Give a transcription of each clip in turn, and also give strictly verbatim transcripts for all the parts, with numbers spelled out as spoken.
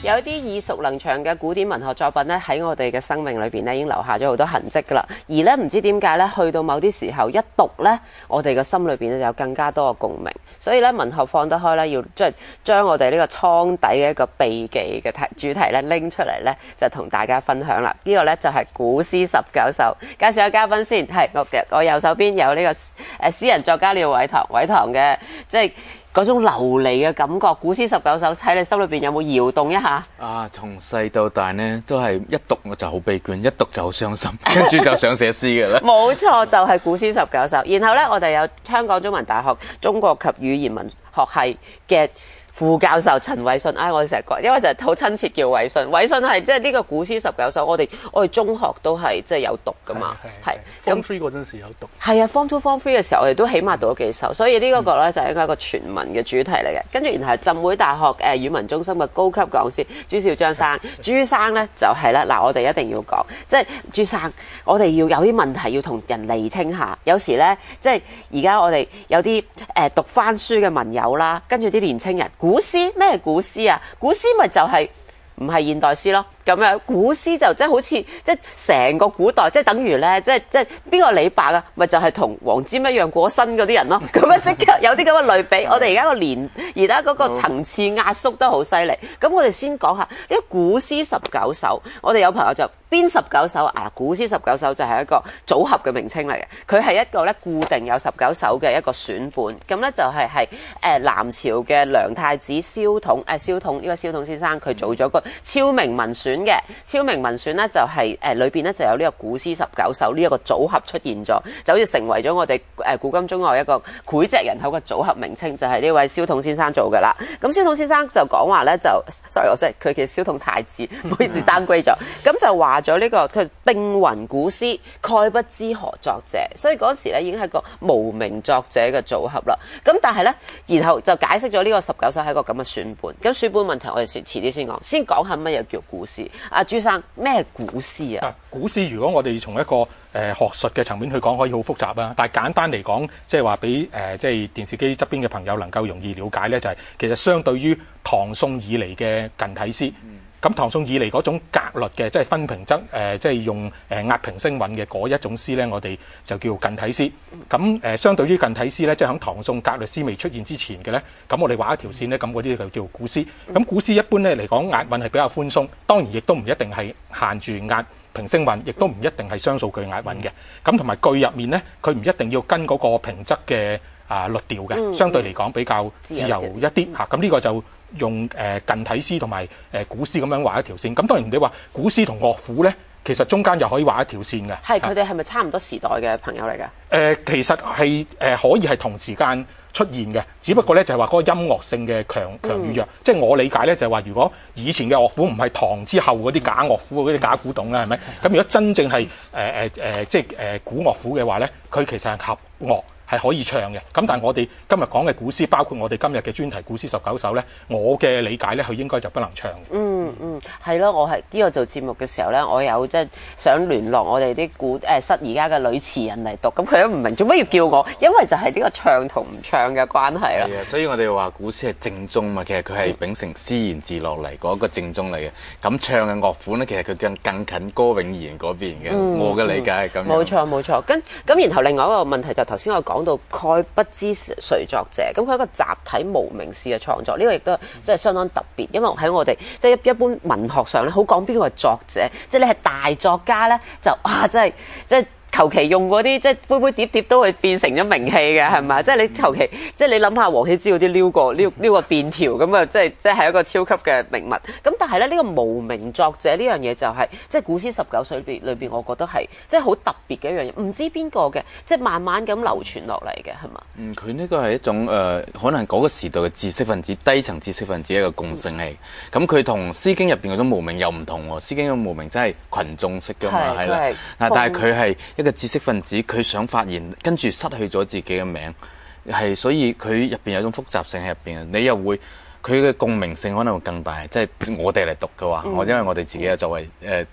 有啲耳熟能詳嘅古典文學作品咧，喺我哋嘅生命裏邊咧已經留下咗好多痕跡㗎啦。而咧唔知點解咧，去到某啲時候一讀咧，我哋嘅心裏邊咧有更加多嘅共鳴。所以咧文學放得開咧，要即係將我哋呢個倉底嘅一個秘技嘅題主題咧拎出嚟咧，就同大家分享啦。呢、這個咧就係古詩十九首。介紹下嘉賓先，係我嘅我右手邊有呢個誒詩人作家廖偉棠，偉棠嘅即係嗰種流利嘅感覺。古詩十九首喺你心裏邊有冇搖動一下？ 啊，從細到大呢，都係一讀我就好悲觀，一讀就好傷心，跟住就想寫詩嘅啦。 冇錯，就係、是、古詩十九首。然後呢，我哋有香港中文大學中國及語言文學系嘅副教授陳偉信。唉、哎，我哋成日講，因為就係好親切叫偉信。偉信係即係呢個古詩十九首，我哋我哋中學都係即係有讀噶嘛，係。 Form Three 嗰陣時有讀。 係啊 ，Form Two、Form Three 嘅時候，我哋都起碼讀咗幾首，所以呢個個咧就係一個全文嘅主題嚟嘅。跟住然後係浸會大學誒語文中心嘅高級講師朱兆章生，朱生咧就係咧嗱，我哋一定要講，即係朱生，我哋要有啲問題要同人釐清下。有時咧，即係而家我哋有啲誒讀翻書嘅文友啦，跟住啲年青人。古詩咩係古詩啊？古詩咪就係唔係現代詩咯？咁樣古詩就即係好似即係成個古代，即係等於咧，即係即係邊個李白啊？咪就係同黃霑一樣過身嗰啲人咯。咁樣即刻有啲咁嘅類比。我哋而家個年而家嗰個層次壓縮得好犀利。咁我哋先講下呢個古詩十九首。我哋有朋友就邊十九首啊？古詩十九首就係一個組合嘅名稱嚟嘅。佢係一個咧固定有十九首嘅一個選本。咁咧就係係誒南朝嘅梁太子蕭統誒蕭統呢個蕭統先生佢做咗個昭明文選嘅昭明文選咧就係誒裏邊咧就有呢個古詩十九首呢一個組合出現咗，就好似成為咗我哋誒古今中外一個膾炙人口嘅組合名稱，就係呢位蕭統先生做噶啦。咁蕭統先生就講話咧就 sorry 我即係佢叫蕭統太子，唔好意思單歸咗。咁就話咗呢個佢並云古詩，概不知何作者，所以嗰時咧已經係個無名作者嘅組合啦。咁但係咧，然後就解釋咗呢個十九首係一個咁嘅選本。咁選本問題我哋先遲啲先講，先講下乜嘢叫古詩。阿朱生咩係古詩啊？ 古詩如果我哋從一個誒、呃、學術嘅層面去講，可以好複雜啦。但係簡單嚟講，即係話俾誒即係電視機側邊嘅朋友能夠容易了解咧，就係、是、其實相對於唐宋以嚟嘅近體詩。咁、嗯、唐宋以嚟嗰種格律嘅，即係分平則誒，即、呃、係、就是、用誒押平聲韻嘅嗰一種詩咧，我哋就叫近體詩。咁誒、呃、相對於近體詩咧，即係喺唐宋格律詩未出現之前嘅咧，咁我哋畫一條線咧，咁嗰啲就叫古詩。咁古詩一般咧嚟講，押韻係比較寬鬆，當然亦都唔一定係限住押平聲韻，亦都唔一定係雙數句押韻嘅。咁同埋句入面咧，佢唔一定要跟嗰個平仄嘅啊律調嘅，相對嚟講比較自由一啲嚇。咁呢個就用誒近體詩同埋誒古詩咁樣畫一條線。咁當然你話古詩同樂府咧，其實中間又可以畫一條線嘅。 係佢哋係咪差唔多時代嘅朋友嚟㗎？誒、 呃，其實係誒、呃、可以係同時間出現嘅，只不過咧就係話嗰個音樂性嘅強強與弱。嗯、即係我理解咧就係話，如果以前嘅樂府唔係唐之後嗰啲假樂府嗰啲假古董啦，係咪？咁如果真正係誒誒誒即係誒古樂府嘅話咧，佢其實係合樂。係可以唱嘅，咁但係我哋今日講嘅古詩，包括我哋今日嘅專題古詩十九首咧，我嘅理解咧，佢應該就不能唱嘅。嗯嗯，係咯，我係呢個做節目嘅時候咧，我有即係想聯絡我哋啲古誒室而家嘅女詞人嚟讀，咁佢都唔明做乜要叫我，因為就係呢個唱同唔唱嘅關係啦。 係啊，所以我哋話古詩係正宗嘛，其實佢係秉承詩言自落嚟嗰一個正宗嚟嘅。咁唱嘅樂府咧，其實佢更更近歌詠賢嗰邊嘅。嗯、我嘅理解係咁樣。冇錯冇錯，跟咁然後另外一個問題就頭先我講。講到概不知誰作者，咁佢係一個集體無名詩嘅創作，呢、這個亦都即係相當特別，因為喺我哋即係一一般文學上咧，好講邊個係作者，即係你係大作家咧，就啊，真係即係。求其用嗰啲即係杯杯碟碟都會變成咗名氣嘅，係咪？即係你求其即係你諗下王羲之嗰啲撩過撩撩個便條咁啊，即係即係一個超級嘅名物。咁但係咧呢、這個無名作者呢樣嘢就係、是、即係古詩十九首裏邊裏邊，我覺得係即係好特別嘅一樣嘢，唔知邊個嘅，即係慢慢咁流傳落嚟嘅，係嘛？ 嗯，佢呢個係一種誒、呃，可能嗰個時代嘅知識分子、低層知識分子一個共性嚟。咁佢同《詩經》入邊嗰種無名又唔同喎，《詩經》嘅無名真係群眾式㗎嘛，係啦。嗱，但係佢係一個知識分子，佢想發現，跟住失去咗自己嘅名，係所以佢入邊有種複雜性喺入邊。你又會佢嘅共鳴性可能會更大，即係我哋嚟讀嘅話，我、嗯、因為我哋自己係作為誒啲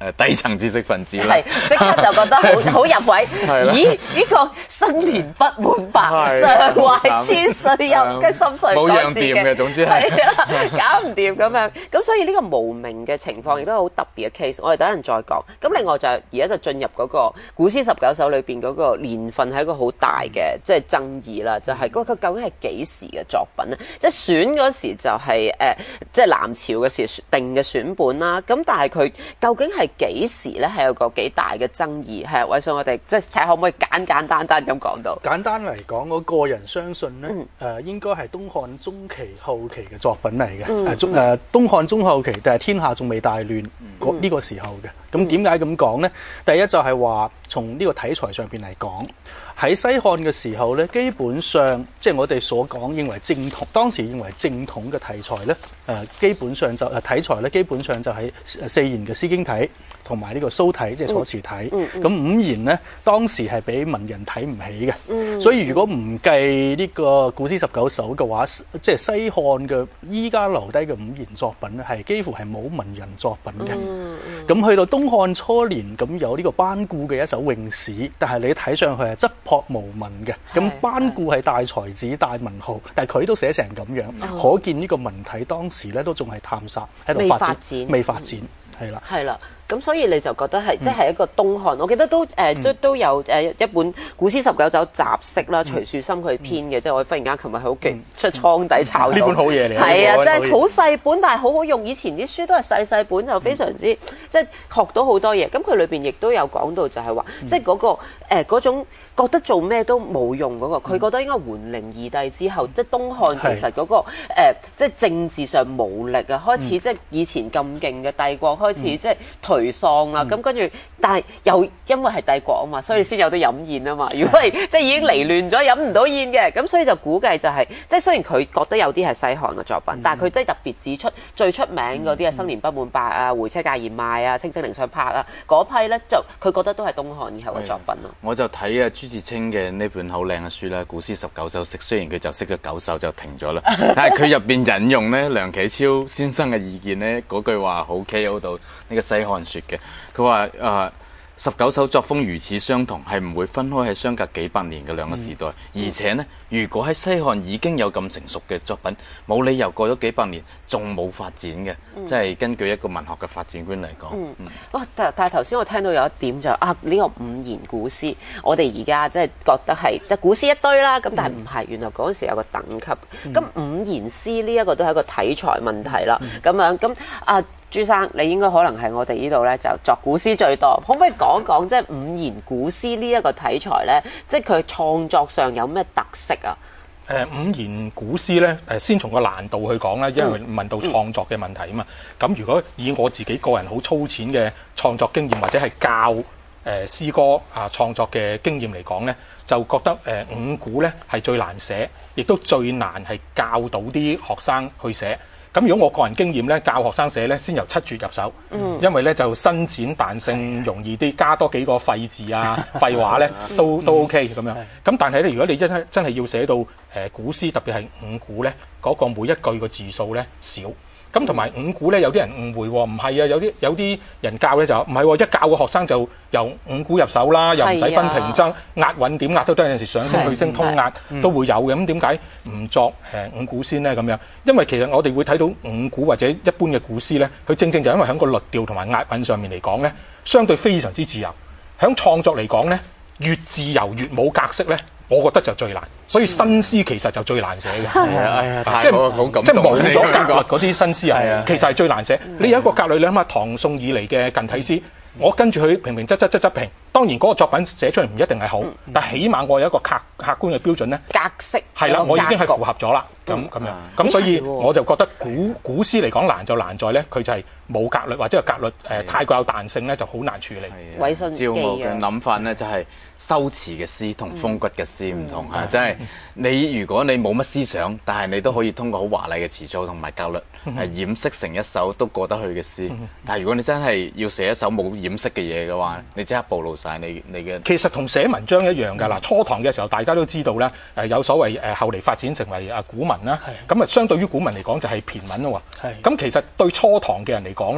誒低層知識分子啦。 係即刻就覺得好好入位。咦？呢個新年不滿百，常懷千歲又嘅心碎冇樣掂嘅，總之係搞唔掂咁樣。咁所以呢個無名嘅情況亦都係好特別嘅 case。我哋等陣再講。咁另外就而家就進入嗰個古詩十九首裏邊嗰個年份係一個好大嘅即係爭議啦，就係嗰個究竟係幾時嘅作品咧？即係選嗰時就係誒，即係南朝嘅時定嘅選本啦。咁但係佢究竟係幾時咧？係有個幾大嘅爭議。係韋信，我哋即係睇下可唔可以簡簡單單咁講到。 簡單嚟講，我個人相信咧，誒、嗯呃、應該係東漢中期後期嘅作品嚟嘅。誒、嗯、中誒、呃、東漢中後期，但係天下仲未大亂嗰呢、嗯、個時候嘅。咁點解咁講呢？第一就係話從呢個題材上邊嚟講，喺西漢嘅時候咧，基本上即係我哋所講認為正統，當時認為正統嘅題材咧，誒、呃、基本上就誒題材咧，基本上就係四言嘅《詩經》體同埋呢個蘇體，即係楚辭體。咁、嗯嗯、五言咧，當時係俾文人睇唔起嘅、嗯，所以如果唔計呢個古詩十九首嘅話，即係西漢嘅依家留低嘅五言作品咧，係幾乎係冇文人作品嘅。咁、嗯嗯、去到東漢初年，咁有呢個班固嘅一首詠史，但係你睇上去係質樸無文嘅。咁班固係大才子、大文豪，但係佢都寫成咁樣、嗯，可見呢個文體當時咧都仲係探索喺度發展，未發展，係啦， 係啦。咁所以你就覺得係即係一個東漢、嗯，我記得都誒、呃嗯、都都有誒一本古詩十九首集釋啦，徐樹森去編嘅，即、嗯、係我忽然間琴日好勁出倉底抄到呢、嗯、 本好嘢嚟， 係啊，真係好細本，但係好好用。以前啲書都係細細本，就非常之即係、嗯、學到好多嘢。咁佢裏邊亦都有講到就係話，即係嗰個誒嗰、呃、種覺得做咩都冇用嗰、那個，佢、嗯、覺得應該桓靈二帝之後，即、就、係、是、東漢其實嗰、那個誒即係政治上無力啊，開始即係、嗯、以前咁勁嘅帝國開始即係頹喪啦。咁跟住，但係又因為係帝國啊嘛，所以先有得飲宴啊嘛。如果係即係已經離亂咗，飲唔到宴嘅，咁所以就估計就係、是，即係雖然佢覺得有啲係西漢嘅作品，嗯、但係佢真係特別指出最出名嗰啲啊，生年不滿百啊，回車駕言邁啊，青青陵上柏啊，嗰批咧就佢覺得都係東漢以後嘅作品咯。 我就睇啊朱自清嘅呢本好靚嘅書啦，《古詩十九首釋》，雖然佢就釋咗九首就停咗啦，但係佢入邊引用咧梁啟超先生嘅意見咧，嗰句話好 K O 到呢個西漢說嘅。佢話誒十九首作風如此相同，係唔會分開喺相隔幾百年嘅兩個時代。嗯、而且呢，如果喺西漢已經有咁成熟嘅作品，冇理由過咗幾百年仲冇發展嘅。即、嗯、係、就是、根據一個文學嘅發展觀嚟講。嗯嗯。哇！但但係頭先我聽到有一點就啊，呢、這個五言古詩，我哋而家即係覺得係即係古詩一堆啦。咁但係唔係，原來嗰陣時有個等級。咁、嗯、五言詩呢一個都係一個題材問題啦。咁、嗯、樣咁啊。朱生，你應該可能係我哋呢度咧就作古詩最多，可唔可以講講即係五言古詩呢一個題材咧？即係佢創作上有咩特色啊？ 誒、呃、五言古詩咧，誒先從個難度去講啦，因為問到創作嘅問題啊嘛。咁、嗯、如果以我自己個人好粗淺嘅創作經驗，或者係教誒、呃、詩歌啊創作嘅經驗嚟講咧，就覺得誒、呃、五古咧係最難寫，亦都最難係教到啲學生去寫。咁如果我個人經驗咧，教學生寫咧，先由七絕入手，嗯、因為咧就伸展彈性容易啲，加多幾個廢字啊、廢話咧，都都 OK 咁樣。咁但係咧，如果你真係真係要寫到誒古詩，特別係五古咧，嗰、那個每一句個字數咧少。咁同埋五古咧，有啲人誤會喎，唔係啊，有啲有啲人教咧就唔係喎，一教個學生就由五古入手啦，又唔使分平仄、押韻點押都得，有陣時上升去升通押都會有嘅。咁點解唔作誒五古先咧？咁樣，因為其實我哋會睇到五古或者一般嘅古詩咧，佢正正就因為喺個律調同埋押韻上面嚟講咧，相對非常之自由。喺創作嚟講咧，越自由越冇格式咧，我覺得就最難。所以新詩其實就最難寫嘅，即係即係冇咗格律嗰啲新詩啊，其實係最難寫。你有一個格律，你諗下唐宋以嚟嘅近體詩，我跟住佢平平仄仄仄仄平。當然嗰個作品寫出嚟唔一定係好，嗯、但起碼我有一個客客觀嘅標準咧， 格式係啦，我已經係符合咗啦。咁咁樣，咁、嗯、所以我就覺得古古詩嚟講難就難在咧，佢就係冇格律或者個格律誒、呃、太過有彈性咧，就好難處理。 韋信基照我嘅諗法咧，就係修辭嘅詩同風骨嘅詩唔同啊！即、嗯、係、就是、你如果你冇乜思想，但係你都可以通過好華麗嘅詞藻同埋格律係、嗯、掩飾成一首都過得去嘅詩、嗯。但係如果你真係要寫一首冇掩飾嘅嘢嘅話，你即刻暴露晒你你嘅。其實同寫文章一樣㗎。嗱、嗯，初唐嘅時候大家都知道咧，誒有所謂誒後嚟發展成為啊古文啦。咁啊，相對於古文嚟講就係駢文咯喎。咁其實對初唐嘅人嚟講咧，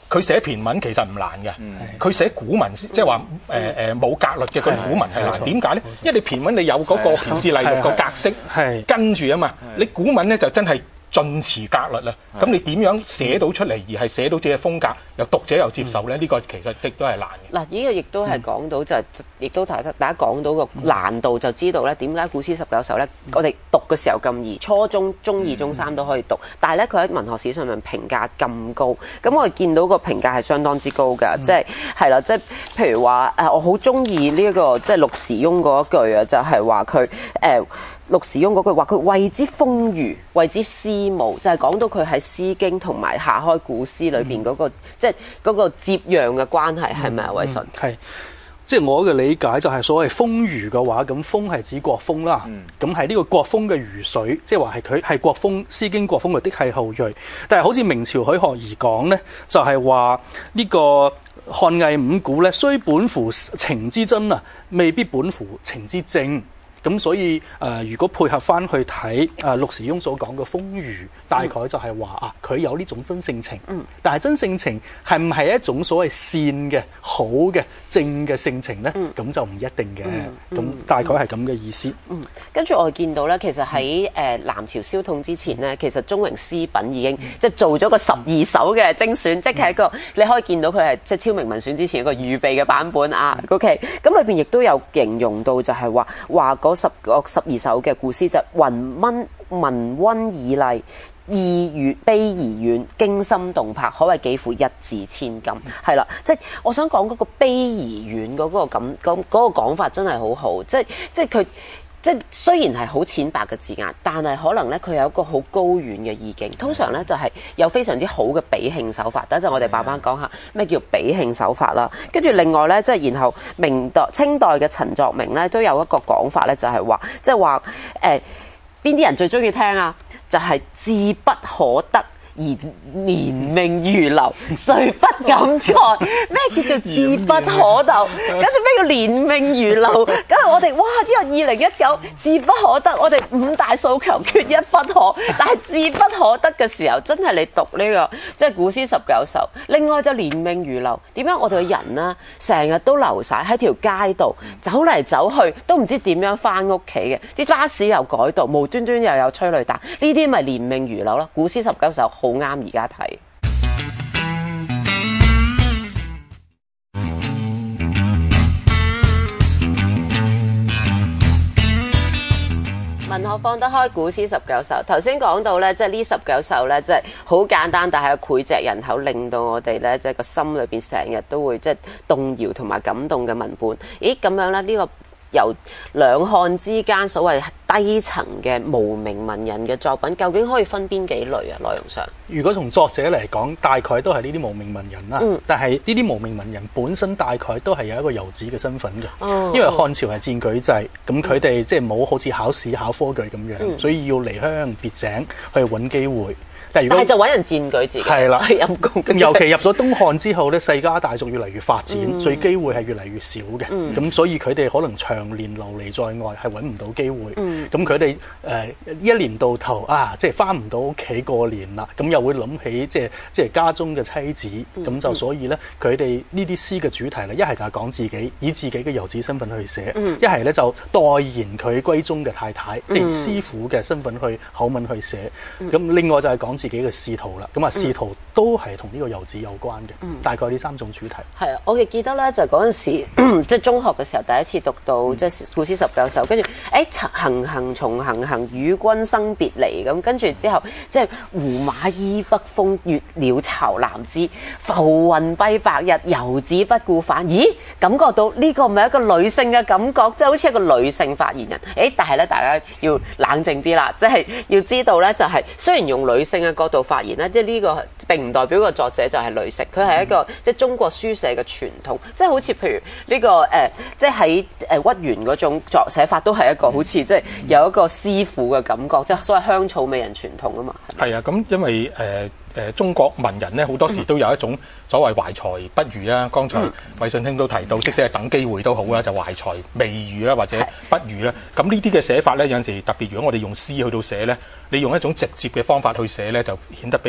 佢寫駢文其實唔難嘅，佢、嗯、寫古文即係話誒誒冇格律嘅嗰啲古文係難。點解咧？因為你駢文你有嗰個駢事例錄個格式跟住啊嘛，你古文咧就真係盡詞格律啦。咁你點樣寫到出嚟而係寫到自己嘅風格，又讀者又接受咧？呢、嗯、個其實亦都係難嘅。嗱， 呢個亦都係講到就係、亦都大家大家講到個難度，就知道咧點解古詩十九首咧，我哋讀嘅時候咁易，初中、中二、中三都可以讀，但係咧佢喺文學史上面評價咁高，咁我哋見到個評價係相當之高㗎，即係係啦，即係譬如話誒，我好中意呢一個即係陸時翁嗰一句啊，就係話佢誒。陸時翁嗰句話，佢謂之豐腴，謂之詩無，就係、是、講到佢喺《詩經》同埋下開古詩裏邊嗰、那個，嗯、即係嗰個接壤嘅關係，係咪啊？偉信係，即係我嘅理解就係所謂豐腴嘅話，咁豐係指國風啦，咁係呢個國風嘅魚水，即係話係佢係國風，《詩經》國風嘅的係後裔。但係好似明朝許學而講咧，就係話呢個漢魏五古咧，雖本乎情之真啊，未必本乎情之正。咁所以誒、呃，如果配合翻去睇誒陸時翁所講嘅豐腴，大概就係話啊，佢有呢種真性情。嗯。但係真性情係唔係一種所謂善嘅、好嘅、正嘅性情咧？咁、嗯、就唔一定嘅。咁、嗯嗯、大概係咁嘅意思。嗯。跟住我哋見到咧，其實喺誒南朝蕭統之前咧，其實鍾嶸詩品已經即係做咗個十二首嘅精選，嗯、即係一個你可以見到佢係即係昭明文選之前一個預備嘅版本啊。O K。咁裏邊亦都有形容到就係話話嗰十個十二首嘅古詩就雲溫文溫以麗，意悅悲而遠，驚心動魄，可謂幾乎一字千金。係啦，即係我想講嗰個悲而遠嗰個感嗰嗰個講法真係好好，即係即係佢。即係雖然係好淺白嘅字眼，但係可能咧佢有一個好高遠嘅意境。通常咧就係有非常之好嘅比興手法。等陣我哋慢慢講下咩叫比興手法啦。跟住另外咧，即係然後明代、清代嘅陳作明咧都有一個講法咧，就係話即係話誒邊啲人最中意聽啊？就係、是、志不可得。而年命如流，誰不敢哉？咩叫做志不可得？跟住咩叫年命如流？咁係我哋哇！呢個二零一九志不可得，我哋五大訴求缺一不可。但係志不可得嘅時候，真係你讀呢、這個即係古詩十九首。另外就年命如流，點解我哋嘅人呢成日都流晒喺條街度走嚟走去，都唔知點樣翻屋企嘅？啲巴士又改道，無端端又有催淚彈，呢啲咪年命如流咯？古詩十九首。好啱而家睇。文學放得開，古詩十九首。頭先講到咧，即係呢十九首咧，即係好簡單，但係膾炙人口，令到我哋咧，即係個心裏邊成日都會即係動搖同埋感動嘅文本。咦，咁樣咧，呢、這個由兩漢之間所謂低層嘅無名文人嘅作品，究竟可以分邊幾類啊？內容上，如果從作者嚟講，大概都係呢啲無名文人啦。嗯、但係呢啲無名文人本身大概都係有一個遊子嘅身份嘅。哦、因為漢朝係佔舉制，咁佢哋即係冇好似考試考科舉咁樣，嗯、所以要離鄉別井去揾機會。但係就揾人佔據自己，係啦，陰公。尤其入咗東漢之後咧，世家大族越嚟越發展，嗯、所以機會係越嚟越少嘅。咁、嗯、所以佢哋可能長年流離在外，係揾唔到機會。咁佢哋誒一年到頭啊，即係翻唔到屋企過年啦，咁又會諗起即係即係家中嘅妻子。咁、嗯、就所以咧，佢哋呢啲詩嘅主題咧，一係就係講自己，以自己嘅遊子身份去寫；一係咧就代言佢閨中嘅太太，即係師傅嘅身份去口吻去寫。咁、嗯、另外就係講自己嘅仕途啦，咁啊仕途都係同呢個遊子有關嘅，嗯、大概呢三種主題。係啊，我亦記得咧，就嗰陣時即係中學嘅時候，第一次讀到、嗯、即係古詩十九首，跟住誒行行重行行，與君生別離咁，跟住之後即係胡馬依北風，越鳥巢南枝，浮雲蔽白日，遊子不顧返。咦，感覺到呢個唔係一個女性嘅感覺，即係好似一個女性發言人。誒，但係咧，大家要冷靜啲啦，即係要知道咧，就係雖然用女性嘅角度發言咧，即係呢個並唔代表個作者就係女性，佢係一個、嗯、即係中國書寫嘅傳統，即係好似譬如呢、這個誒、呃，即係喺誒屈原嗰種作寫法，都係一個好似即係有一個師傅嘅感覺，即係所謂香草美人傳統啊嘛。係啊，咁因為誒。呃誒、呃、中國文人咧好多時都有一種所謂懷才不遇啦。剛才衛信兄都提到，即使係等機會都好啦，就懷才未遇啦，或者不遇啦。咁呢啲嘅寫法咧，有陣時特別，如果我哋用詩去到寫咧，你用一種直接嘅方法去寫咧，就顯得比較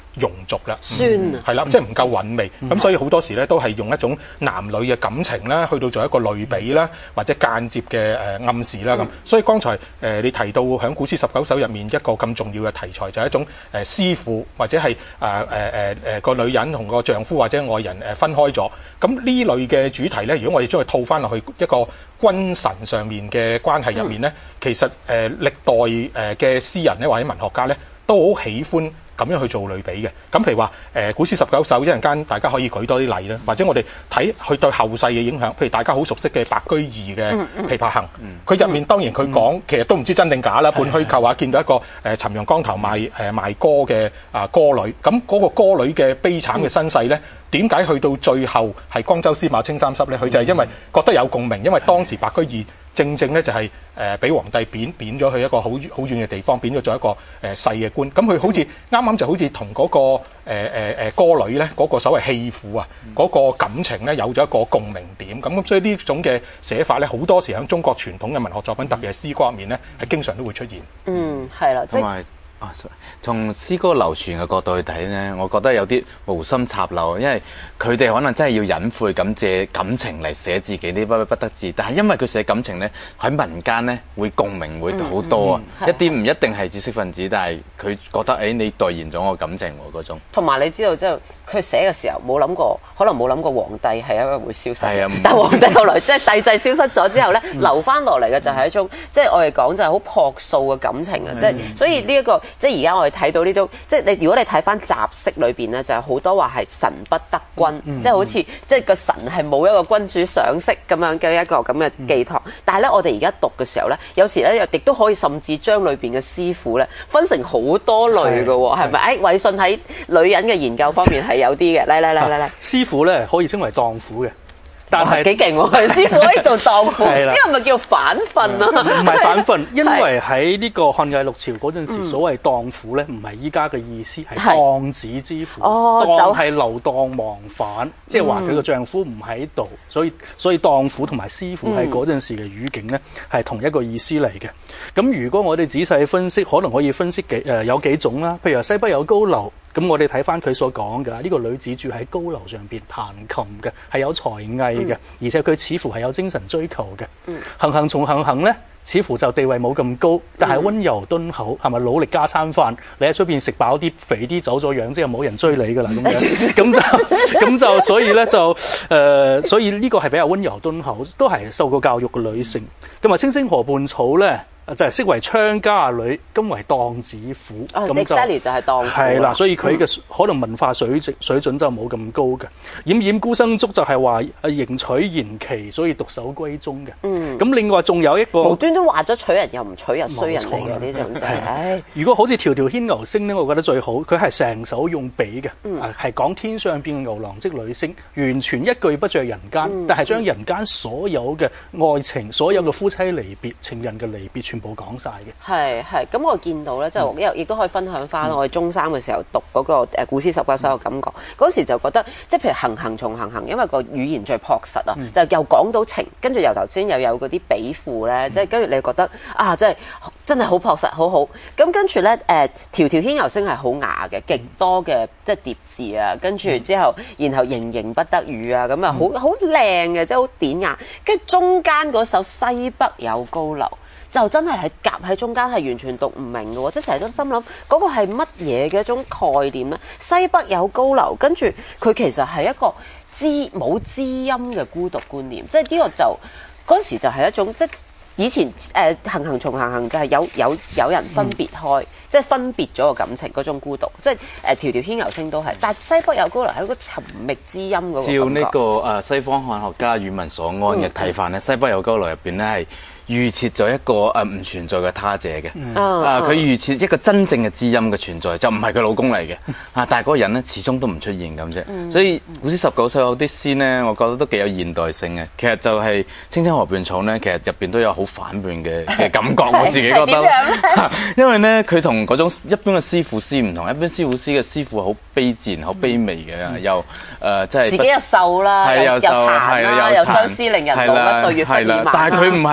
庸俗啦， 酸啊， 係啦，即係唔夠韻味。咁所以好多時咧都係用一種男女嘅感情啦，去到做一個類比啦，或者間接嘅誒暗示啦咁。所以剛才誒你提到響《古詩十九首》入面一個咁重要嘅題材，就係一種誒師父或者係誒誒誒誒個女人同個丈夫或者愛人誒分開咗。咁呢類嘅主題咧，如果我哋將佢套翻落去一個君臣上面嘅關係入面咧，嗯、其實誒、呃、歷代誒嘅詩人咧或者文學家咧都好喜歡咁樣去做類比嘅。咁譬如話誒、呃《古詩十九首》，一陣間大家可以舉多啲例啦，或者我哋睇佢對後世嘅影響。譬如大家好熟悉嘅白居易嘅《琵琶行》，佢入、嗯嗯、面當然佢講、嗯、其實都唔知真定假啦，半虛構啊，見到一個誒潯陽江頭賣誒賣歌嘅啊歌女，咁嗰個歌女嘅悲慘嘅身世咧。嗯點解去到最後係江州司馬青衫濕咧？佢就係因為覺得有共鳴，因為當時白居易正正咧就係誒俾皇帝貶貶咗去一個好好遠嘅地方，貶咗做一個誒細嘅官。咁佢好似啱啱就好似同嗰個誒誒誒歌女咧嗰個所謂棄婦啊嗰個感情咧有咗一個共鳴點。咁咁所以呢種嘅寫法咧，好多時喺中國傳統嘅文學作品，特別係詩歌入面咧，係經常都會出現。 嗯，係啦，即係。 啊，從詩歌流傳嘅角度去睇呢，我覺得有啲無心插柳，因為佢哋可能真係要隱晦咁借感情嚟寫自己啲不不得志，但係因為佢寫感情呢，喺民間呢會共鳴會好多啊，嗯嗯、一啲唔一定係知識分子，但係佢覺得誒、哎、你代言咗我感情喎嗰種。同埋你知道之後，佢寫嘅時候冇諗過，可能冇諗過皇帝係一個會消失，係啊，但係皇帝後來即係帝制消失咗之後呢，留翻落嚟嘅就係一種即係、就是、我哋講就係好樸素嘅感情啊，即係、嗯、所以呢、這、一個即係而家我哋睇到呢種，即係你如果你睇翻雜式裏邊咧，就係、是、好多話係神不得君，嗯、即係好似、嗯、即係個神係冇一個君主賞識咁樣嘅一個咁嘅寄託。嗯、但係咧，我哋而家讀嘅時候咧，有時咧亦都可以甚至將裏邊嘅師傅咧分成好多類嘅喎，係咪？誒，偉信喺女人嘅研究方面係有啲嘅，嚟嚟嚟嚟嚟， 師傅咧可以稱為蕩婦嘅。但係幾勁喎，師傅可以做蕩婦，呢個咪叫反訓啊？ 唔係反訓，因為喺呢個漢魏六朝嗰陣時，所謂蕩婦咧，唔係依家嘅意思，係蕩子之婦。哦，就係流蕩忘返，即係話佢個丈夫唔喺度，所以所以蕩婦同埋師傅喺嗰陣時嘅語境咧，係同一個意思嚟嘅。咁如果我哋仔細分析，可能可以分析幾誒有幾種啦。譬如話西北有高樓。咁我哋睇翻佢所講嘅，呢、這個女子住喺高樓上邊彈琴嘅，係有才藝嘅，嗯、而且佢似乎係有精神追求嘅。嗯、行行從行行咧，似乎就地位冇咁高，但係溫柔敦厚，係咪努力加餐飯？你喺出邊食飽啲、肥啲、走咗樣之後，冇人追你噶啦咁樣。咁就咁就所以咧就誒、呃，所以呢個係比較溫柔敦厚，都係受過教育嘅女性。咁啊，青青河畔草咧。就係昔為娼家女，今為蕩子婦。 哦，即係 Sally 就係蕩婦。係啦，所以佢嘅可能文化水準水準就冇咁高嘅。儼儼孤生足就係話迎娶賢妻，所以獨守閨中嘅。嗯。咁另外仲有一個無端端話咗娶人又唔娶人衰人嚟嘅呢種就係。唉， 如果好似迢迢牽牛星咧，我覺得最好。佢係成首用比嘅，係、嗯、講天上邊嘅牛郎織女星，完全一句不着人間，嗯、但係將人間所有嘅愛情、所有嘅夫妻離別、情人嘅離別全部講晒嘅。 係係，咁我見到咧，即係亦亦都可以分享翻我哋中三嘅時候讀嗰個誒古詩十九首嘅感覺。嗰、嗯、時就覺得，即係譬如行行從行行，因為個語言最樸實啊，嗯、就又講到情，跟住由頭先又有嗰啲比附咧，即係跟住你覺得啊，真係真係好樸實，好好。咁跟住咧誒，迢迢牽牛星係好雅嘅，極多嘅即係疊字啊，跟住之後，然後盈盈不得語啊，咁啊好好靚嘅，即係好典雅。跟住中間嗰首西北有高樓。就真係係夾喺中間，係完全讀唔明嘅喎，即係成日都心諗嗰個係乜嘢嘅一種概念咧？西北有高樓，跟住佢其實係一個知冇知音嘅孤獨觀念，即係呢個就嗰時就係一種即係以前誒、呃、行行從行行就係有有有人分別開，嗯、即係分別咗個感情嗰種孤獨，即係誒迢迢牽牛星都係，但係西北有高樓係一個尋覓知音嗰個感覺。照呢個誒西方漢學家宇文所安嘅睇法咧，嗯、西北有高樓入邊咧係預設咗一個誒唔存在嘅他者嘅，嗯、啊佢預設一個真正嘅知音嘅存在，就唔係佢老公嚟嘅，啊但係嗰個人咧始終都唔出現咁啫。嗯、所以古詩十九首有啲詩咧，我覺得都幾有現代性嘅。其實就係青青河畔草咧，其實入邊都有好反叛嘅嘅感覺，我自己覺得。因為咧佢同嗰種一般嘅詩賦詩唔同，一般詩賦詩嘅詩賦好卑賤、好卑微嘅，嗯、又誒即係自己又瘦啦，又又殘啦，又相思令人老啦，歲月不已晚。 但係佢唔係喎。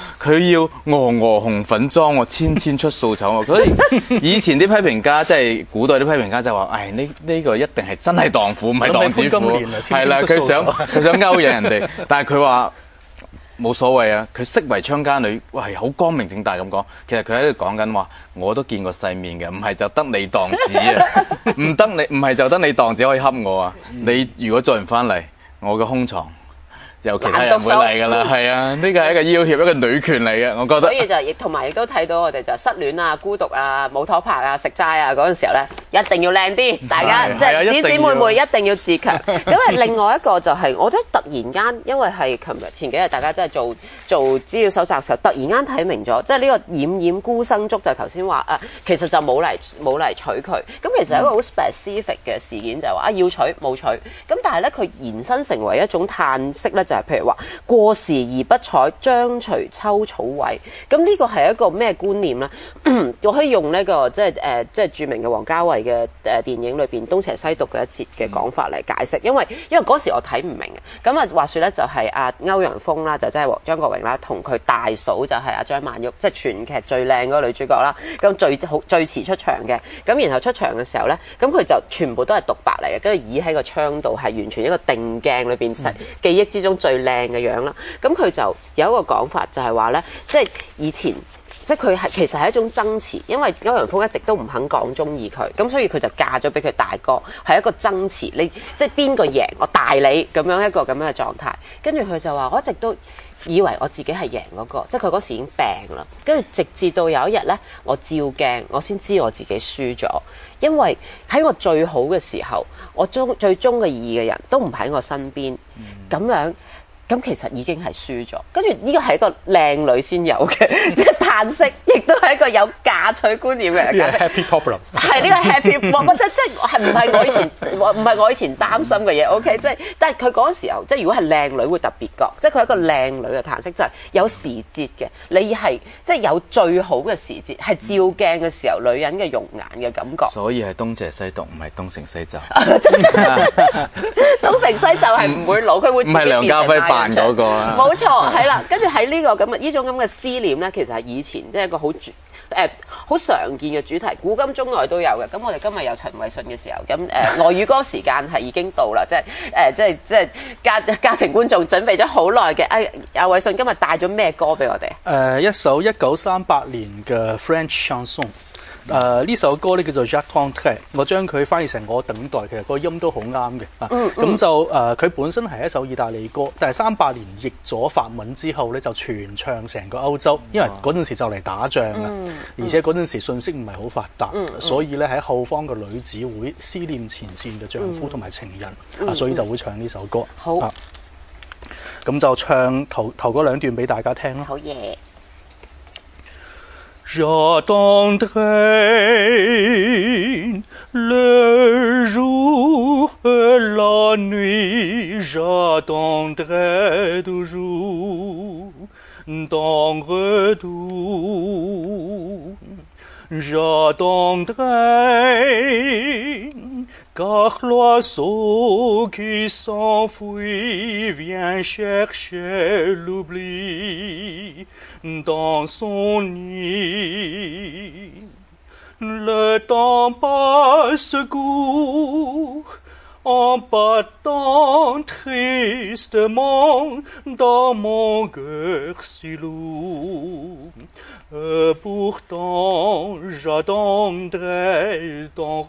佢要鵝鵝紅粉妝喎，千千出素醜喎。所以以前啲批評家即係古代啲批評家就話：，唉，呢呢個一定係真係蕩婦，唔係蕩子婦。係啦，佢想佢想勾引人哋，但係佢話。冇所謂啊！佢色為娼家女，哇係好光明正大咁講。其實佢喺度講緊話，我都見過世面嘅，唔係就得你蕩子啊，唔得你唔係就得你蕩子可以恰我啊！你如果再唔翻嚟，我嘅空床有其他人會嚟㗎啦。係啊，呢個係一個要挾，一個女權嚟嘅，我覺得。所以就亦同埋亦都睇到我哋就失戀啊、孤獨啊、冇拖拍啊、食齋啊嗰陣時候咧，一定要靚啲，大家即係姊姊妹妹一定要自強。咁啊，另外一個就係、是、我覺得突然間，因為係琴日前幾日大家真係做做資料搜集嘅時候，突然間睇明咗，即係呢個奄奄孤生竹就頭先話啊，其實就冇嚟冇嚟娶佢。咁其實係一個好 specific 嘅事件，就係、是、話啊要娶冇娶。咁但係咧佢延伸成為一種嘆息咧，就係、是、譬如話。過時而不采，將隨秋草萎。咁呢個係一個咩觀念咧？我可以用呢、這個即係誒，即係著名嘅王家衛嘅誒電影裏邊東邪西毒嘅一節嘅講法嚟解釋。因為因為嗰時我睇唔明嘅。咁啊話説咧，就係阿歐陽鋒啦，就即係張國榮啦，同佢大嫂就係阿張曼玉，即係全劇最靚嗰個女主角啦。咁最好最遲出場嘅。咁然後出場嘅時候咧，咁佢就全部都係獨白嚟嘅，跟住倚喺個窗度，係完全一個定鏡裏邊實記憶之中最靚嘅樣啦，咁佢就有一個講法就係話咧，即係以前，即係佢係其實係一種爭持，因為歐陽鋒一直都唔肯講中意佢，咁所以佢就嫁咗俾佢大哥，係一個爭持，你即係邊個贏我大你咁樣一個咁樣嘅狀態。跟住佢就話：我一直都以為我自己係贏嗰個，即係佢嗰時已經病啦。跟住直至到有一日咧，我照鏡，我先知我自己輸咗，因為喺我最好嘅時候，我中最中嘅意嘅人都唔喺我身邊，咁樣。咁其實已經係輸咗，跟住呢個係一個靚女先有嘅，即係嘆息，亦都係一個有嫁娶觀念嘅人。 Happy problem 係呢個 happy， 我即即係唔係我以前唔係我以前擔心嘅嘢。OK， 即係但係佢嗰時候，即係如果係靚女會特別覺，即係佢係一個靚女嘅嘆息，就係、是、有時節嘅，你係即係有最好嘅時節，係照鏡嘅時候女人嘅容顏嘅感覺。 所以係東邪西毒，唔係東成西就。 東成西就係唔會老，佢會自己變成。唔係梁家輝扮嗰個啊！冇錯，係啦。跟住喺呢個咁嘅呢種咁嘅思念咧，其實係以前即係一個好誒好常見嘅主題，古今中外都有嘅。咁我哋今日有陳偉信嘅時候，咁誒、呃、外語歌時間係已經到啦，即係誒、呃、即係即係家家庭觀眾準備咗好耐嘅。誒阿偉信今日帶咗咩歌俾我哋？誒、 呃、一首一九三八年嘅 French chanson。誒、呃、呢首歌咧叫做 J'attendrai， 我將佢翻譯成我等待，其實個音都好啱嘅啊。咁、嗯嗯、就誒佢、呃、本身係一首意大利歌，但係三八年譯咗法文之後咧，就傳唱成個歐洲，因為嗰陣時就嚟打仗啦、嗯，而且嗰陣時信息唔係好發達，嗯嗯、所以咧喺後方嘅女子會思念前線嘅丈夫同埋情人、嗯、啊，所以就會唱呢首歌。好，咁、啊、就唱頭頭嗰兩段俾大家聽啦。 好嘢。 J'attendrai le jour et la nuit, j'attendrai toujours ton retour. J'attendrai car l'oiseau qui s'enfuit vient chercher l'oubli dans son nid. Le temps passe court en battant tristement dans mon cœur si lourd. Et pourtant j'attendrai ton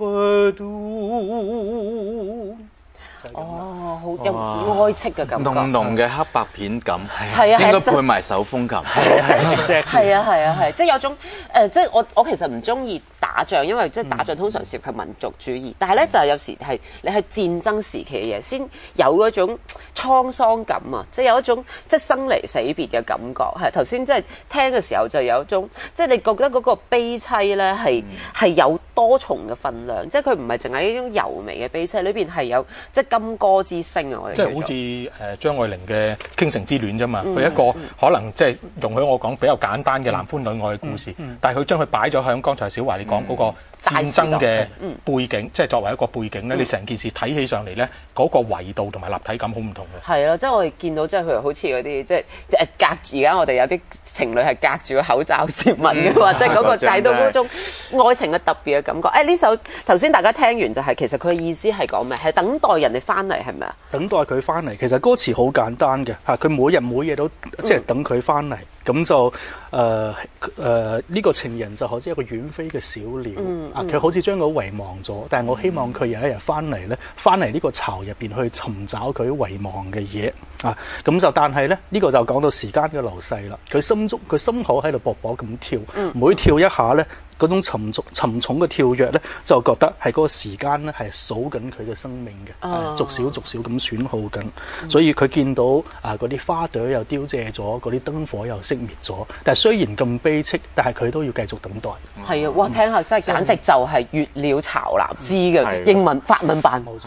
retour. 哦，好有哀戚嘅感覺， 濃濃嘅黑白片感， 係啊， 應該配埋手風琴， 係啊係係啊係啊係，即係有種誒，即係我我其實唔中意打仗，因為即係打仗通常涉及民族主義，嗯、但係咧就係有時係你係戰爭時期嘅嘢，先有嗰種滄桑感啊，即係有一種即係生離死別嘅感覺。係頭先即係聽嘅時候就有一種，即係你覺得嗰個悲凄咧係係有多重嘅分量，即係佢唔係淨係一種柔美嘅悲凄，裏邊係有即係金歌之聲啊！我哋即係好似誒張愛玲嘅《傾城之戀》啫嘛，佢、嗯、一個、嗯、可能即係容許我講比較簡單嘅男歡女愛嘅故事，嗯嗯、但係佢將佢擺咗喺剛才小華你講嗰個戰爭嘅背景，即係作為一個背景咧，你成件事睇起上嚟咧，嗰個維度同埋立體感好唔同嘅。 係咯，即係我哋見到即係譬如好似嗰啲即係誒隔住而家我哋有啲情侶係隔住個口罩接吻嘅嘛，即係嗰個睇到嗰種愛情嘅特別嘅感覺。誒呢首頭先大家聽完就係其實佢嘅意思係講咩？係等待人哋翻嚟係咪啊？ 等待佢翻嚟，其實歌詞好簡單嘅嚇，佢每日每夜都即係等佢翻嚟。咁就誒誒呢個情人就好似一個遠飛嘅小鳥，嗯嗯、啊佢好似將佢遺忘咗，但係我希望佢有一日翻嚟咧，翻嚟呢個巢入邊去尋找佢遺忘嘅嘢啊！咁就但係咧呢、呢個就講到時間嘅流逝啦，佢心中佢心口喺度搏搏咁跳，嗯、每跳一下咧，嗰種沉重沉重嘅跳躍咧，就覺得係嗰個時間咧係數緊佢嘅生命嘅，哦、逐少逐少咁損耗緊，嗯、所以佢見到啊嗰啲花朵又凋謝咗，嗰啲燈火又熄滅咗，但係雖然咁悲戚，但係佢都要繼續等待。 係啊，哇！聽下真係簡直就係月鳥巢南枝嘅英文法文版。 冇錯。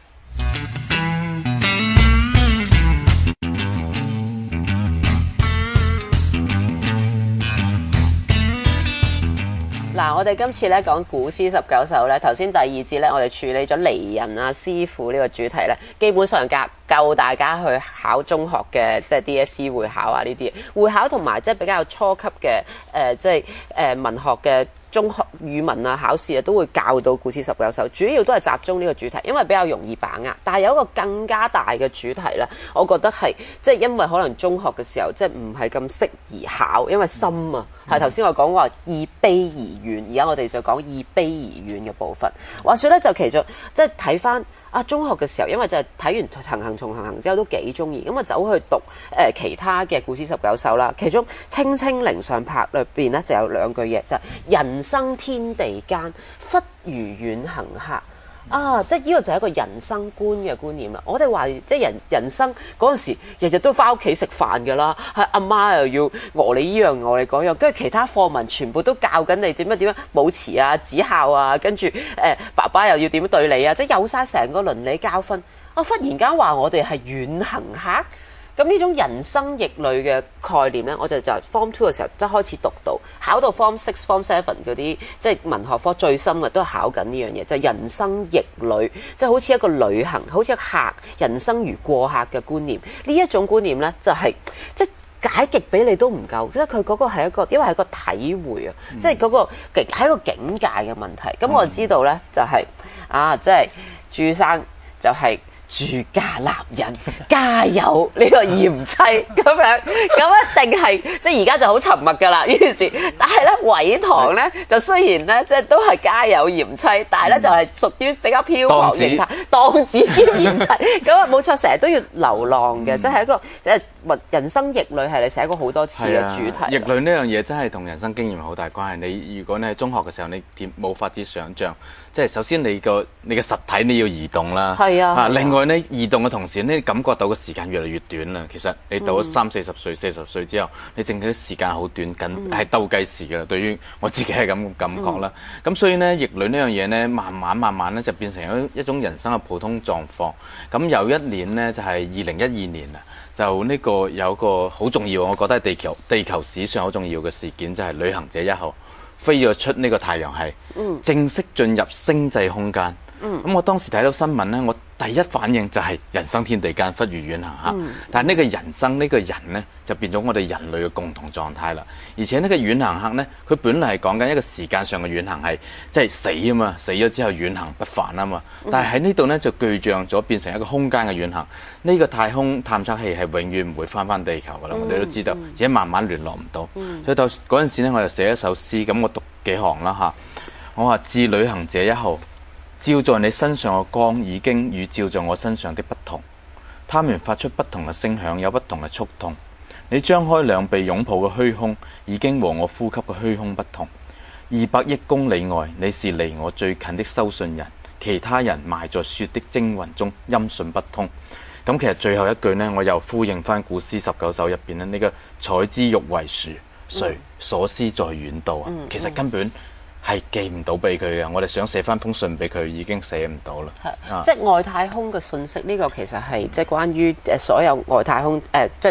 嗱，我哋今次咧講古詩十九首咧，頭先第二節咧，我哋處理咗離人啊、師傅呢個主題咧，基本上夠夠大家去考中學嘅，即係 D S E 會考啊呢啲會考，同埋即係比較初級嘅誒，即係誒文學嘅中學語文啊考試啊，都會教到古詩十九首，主要都係集中呢個主題，因為比較容易把握。但係有一個更加大嘅主題咧，我覺得係即係因為可能中學嘅時候即係唔係咁適宜考，因為深啊。係頭先我講話易悲而遠，而家我哋就講易悲而遠嘅部分。話說咧，就其實即係睇翻啊中學嘅時候，因為就係睇完行行重行行之後都幾中意，咁啊走去讀誒、呃、其他嘅古詩十九首啦。其中《青青陵上拍》裏邊咧就有兩句嘢，就係、是、人生天地間，忽如遠行客。啊！即係呢個就係一個人生觀嘅觀念啦。我哋話即係人人生嗰陣時，日日都翻屋企食飯㗎啦，係阿媽又要餓你依樣餓你嗰樣，跟住其他課文全部都教緊你點樣點樣舞詞啊、子孝啊，跟住誒、呃、爸爸又要點樣對你啊，即係有晒成個倫理教訓。我忽然間話我哋係遠行客。咁呢種人生逆旅嘅概念呢，我就就 Form Two 嘅時候即係開始讀到，考到 Form Six、Form Seven 嗰啲，即係文學科最深嘅都係考緊呢樣嘢，就係、是、人生逆旅，即係好似一個旅行，好似一個客，人生如過客嘅觀念。呢一種觀念呢，就係、是、即係解極俾你都唔夠，因為佢嗰個係一個，因為係個體會啊，嗯、即係嗰個係一個境界嘅問題。咁我知道呢，就係、是、啊，即係朱生就係、是。住家男人家有呢個賢妻咁樣，咁一定係即係而家就好沉默㗎啦呢件事。但係咧，韋堂咧就雖然咧即係都係家有賢妻，但係咧就係屬於比較飄泊形態，當子兼賢妻。咁啊冇錯，成日都要流浪嘅，即係、嗯、一個即係人生逆旅係你寫過好多次嘅主題。 逆旅呢樣嘢真係同人生經驗好大關係。你如果你喺中學嘅時候，你點冇法子想像，即係首先你個你嘅實體你要移動啦。 係啊。啊另外呢移動嘅同時，你感覺到個時間越嚟越短啦。其實你到咗三四十歲、四十歲之後，你剩嘅時間好短，緊係倒計時㗎啦。對於我自己係咁感覺啦。咁、嗯、所以呢，逆旅呢樣嘢呢，慢慢慢慢咧就變成一種人生嘅普通狀況。咁有一年呢，就係二零一二年啦，就呢個有一個好重要，我覺得係地球地球史上好重要嘅事件，就係、是、旅行者一號飛咗出呢個太陽系，嗯、正式進入星際空間。咁、嗯、我當時睇到新聞呢，我第一反應就係人生天地間，忽如遠行客。嗯、但係呢個人生呢、呢個人呢，就變咗我哋人類嘅共同狀態啦。而且呢個遠行客呢，佢本來係講緊一個時間上嘅遠行，係即係死啊嘛，死咗之後遠行不返啊嘛。但係喺呢度呢，就具象咗變成一個空間嘅遠行。呢、呢個太空探測器係永遠唔會翻返地球噶啦，嗯、我哋都知道，而且慢慢聯絡唔到。嗯、所以到嗰陣時呢，我就寫一首詩，咁我讀幾行啦嚇。我話致旅行者一號。照在你身上嘅光已經與照在我身上的不同，它們發出不同嘅聲響，有不同嘅觸痛。你張開兩臂擁抱嘅虛空，已經和我呼吸嘅虛空不同。二百億公里外，你是離我最近的收信人，其他人埋在雪的精雲中，音訊不通。咁其實最後一句呢，我又呼應翻古詩十九首入邊呢，呢個採之欲為殊，誰所思在遠道啊？其實根本係寄唔到俾佢嘅，我哋想寫翻封信俾佢，已經寫唔到啦。係， 啊、即係外太空嘅信息，呢、這個其實係即係關於誒所有外太空誒、呃，即係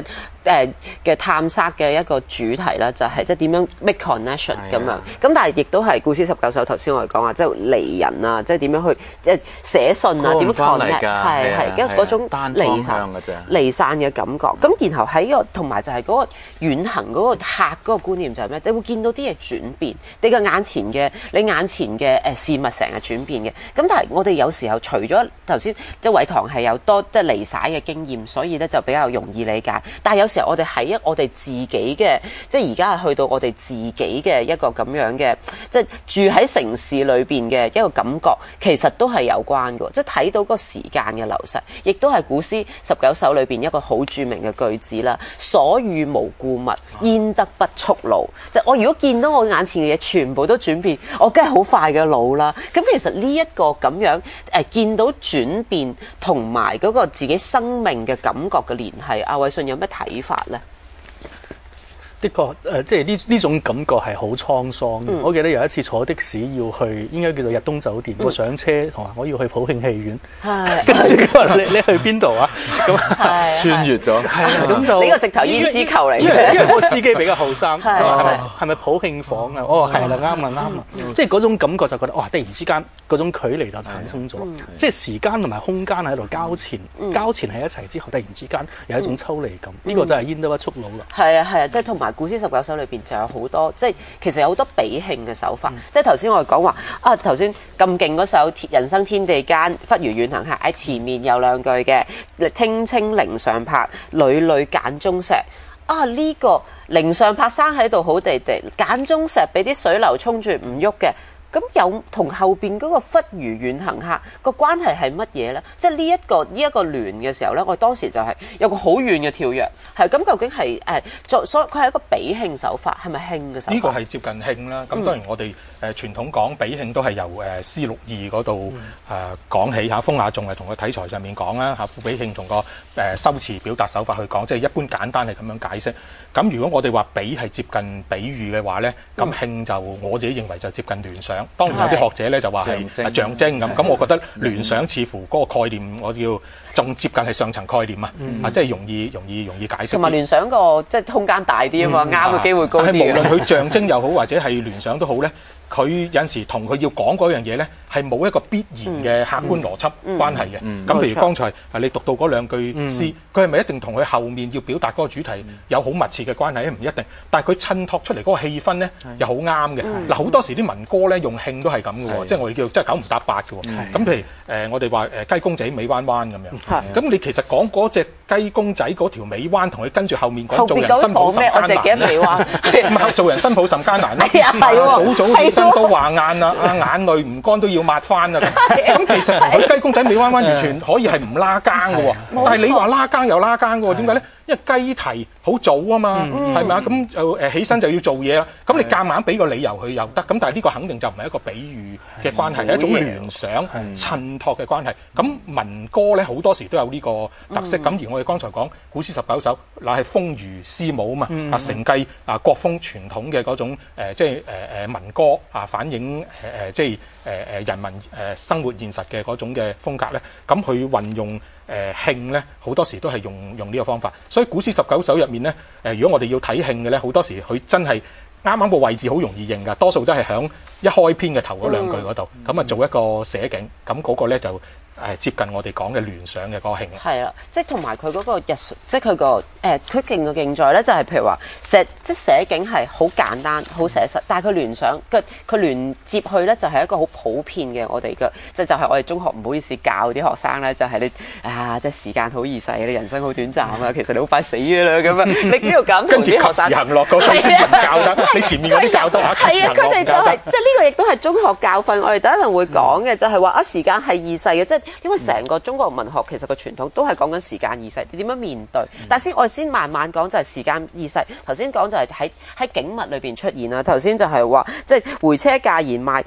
誒嘅探索嘅一個主題啦，就係即係點樣 make connection 咁樣。咁但係亦都係古詩十九首頭先我哋講話，即係離人啊，即係點樣去即係寫信啊，點樣 connect 係係，因為嗰種離散離散嘅感覺。咁然後喺個同埋就係嗰個遠行嗰個客嗰個觀念就係咩？你會見到啲嘢轉變，你嘅眼前嘅你眼前嘅誒事物成日轉變嘅。咁但係我哋有時候除咗頭先即係偉棠係有多即係離散嘅經驗，所以咧就比較容易理解。但係有時候我哋喺一我哋自己嘅，即係而家係去到我哋自己嘅一個咁樣嘅，即係住喺城市裏邊嘅一個感覺，其實都係有關嘅。即係睇到個時間嘅流逝，亦都係古詩十九首裏邊一個好著名嘅句子啦。所遇無故物，焉得不速老？即係我如果見到我眼前嘅嘢全部都轉變，我梗係好快嘅老啦。咁其實呢一個咁樣誒、呃、見到轉變同埋嗰個自己生命嘅感覺嘅聯繫，阿偉信有咩睇法咧？ 的確，誒、呃，即係呢呢種感覺係好滄桑。嗯、我記得有一次坐的士要去，應該叫做日東酒店。嗯、我上車同埋我要去普慶戲院，跟住佢話：你你去邊度啊？咁穿越咗， 咁就呢個直頭胭脂球嚟嘅。 因為因為嗰個司機比較後生，係咪係咪普慶房啊？哦，係啦，啱啊，啱啊。即係嗰種感覺就覺得，哇！突然之間嗰種距離就產生咗，即係時間同埋空間喺度交纏，交纏喺一齊之後，突然之間有一種抽離感。呢、嗯、個就係焉得不速老啦。係啊係啊，即係同埋。古詩十九首裏邊就有好多，即係其實有好多比興嘅手法。嗯、即係頭先我哋講話啊，頭先咁勁嗰首《人生天地間》，忽如遠行客喺前面有兩句嘅，青青陵上柏，屢屢澗中石。啊，呢、這個陵上柏生喺度好地地，澗中石俾啲水流沖住唔喐嘅。咁有同後邊嗰個忽如遠行客個關係係乜嘢咧？即係呢一個呢一個聯嘅時候咧，我當時就係有個好遠嘅跳躍，係咁究竟係誒作所佢係一個比興手法，係咪興嘅手法？ 呢個係接近興啦。咁當然我哋誒、呃、傳統講比興都係由誒詩六義嗰度誒講起嚇，風雅頌係同個題材上面講啦嚇，賦比興同個誒修辭表達手法去講，即係一般簡單係咁樣解釋。咁如果我哋話比係接近比喻嘅話咧，咁興就我自己認為就接近聯想。當然有啲學者咧就話係象徵咁，咁我覺得聯想似乎嗰個概念，我要仲接近係上層概念啊，啊即係容易容易容易解釋。 同埋聯想個即係空間大啲啊嘛，啱嘅機會高啲。 但係無論佢象徵又好，或者係聯想都好咧，佢有陣時同佢要講嗰樣嘢咧，係冇一個必然嘅客觀邏輯關係嘅。咁譬如剛才啊，你讀到嗰兩句詩，佢係咪一定同佢後面要表達嗰個主題有好密切嘅關係咧？唔一定，但係佢襯托出嚟嗰個氣氛咧，又好啱嘅。嗱，好多時啲民歌咧用興都係咁嘅喎，即係我哋叫即係九唔搭八嘅喎。咁譬如誒，我哋話誒雞公仔尾彎彎咁樣，咁你其實講嗰隻雞公仔嗰條尾彎，同佢跟住後面講做人辛苦甚艱難，唔係做人辛苦甚艱難啦。早早起身都話眼啊，啊眼淚唔乾都要抹翻啊！咁其實同佢雞公仔尾彎彎完全可以係唔拉更嘅喎，但係你話拉更又拉更嘅喎，點解咧？因為雞啼好早啊嘛，係咪啊？咁就誒起身就要做嘢啦。咁你夾硬俾個理由佢又得，咁但係呢個肯定就唔係一個比喻嘅關係，係一種聯想襯托嘅關係。咁民歌咧好多時都有呢個特色。咁而我哋剛才講古詩十九首，嗱係豐腴詩舞啊嘛，啊承繼啊國風傳統嘅嗰種誒即係誒誒民歌啊，反映誒誒即係誒誒人民誒生活現實嘅嗰種嘅風格咧。咁佢運用誒興咧好多時都係用用呢個方法。所以古詩十九首入面咧，誒如果我哋要睇興嘅咧，好多時佢真係啱啱個位置好容易認㗎，多數都係響一開篇嘅頭嗰兩句嗰度，咁啊、嗯、做一個寫景，咁嗰個咧就誒接近我哋講嘅聯想嘅嗰個興。 係啦，即係同埋佢嗰個日，即係佢個誒佢勁嘅勁在咧，就係譬如話寫即係寫景係好簡單、好寫實，但係佢聯想佢佢連接去咧就係一個好普遍嘅我哋嘅，即係就係、是、我哋中學唔好意思教啲學生咧，就係、是、你啊，即係時間好易逝，你人生好短暫啊，其實你好快死㗎啦咁啊，你邊度咁同啲學生？跟住及時行樂嗰啲先唔教得，你前面嗰啲教得嚇。係啊，佢哋就係、是、即係呢個亦都係中學教訓，我哋第一陣會講嘅，就係話啊時間係易逝嘅，即係。因為成個中國文學其實個傳統都係講緊時間易逝，你點樣面對？但先我先慢慢講就係時間易逝。頭先講就係喺喺景物裏邊出現啦。頭先就係話即係回車價言賣，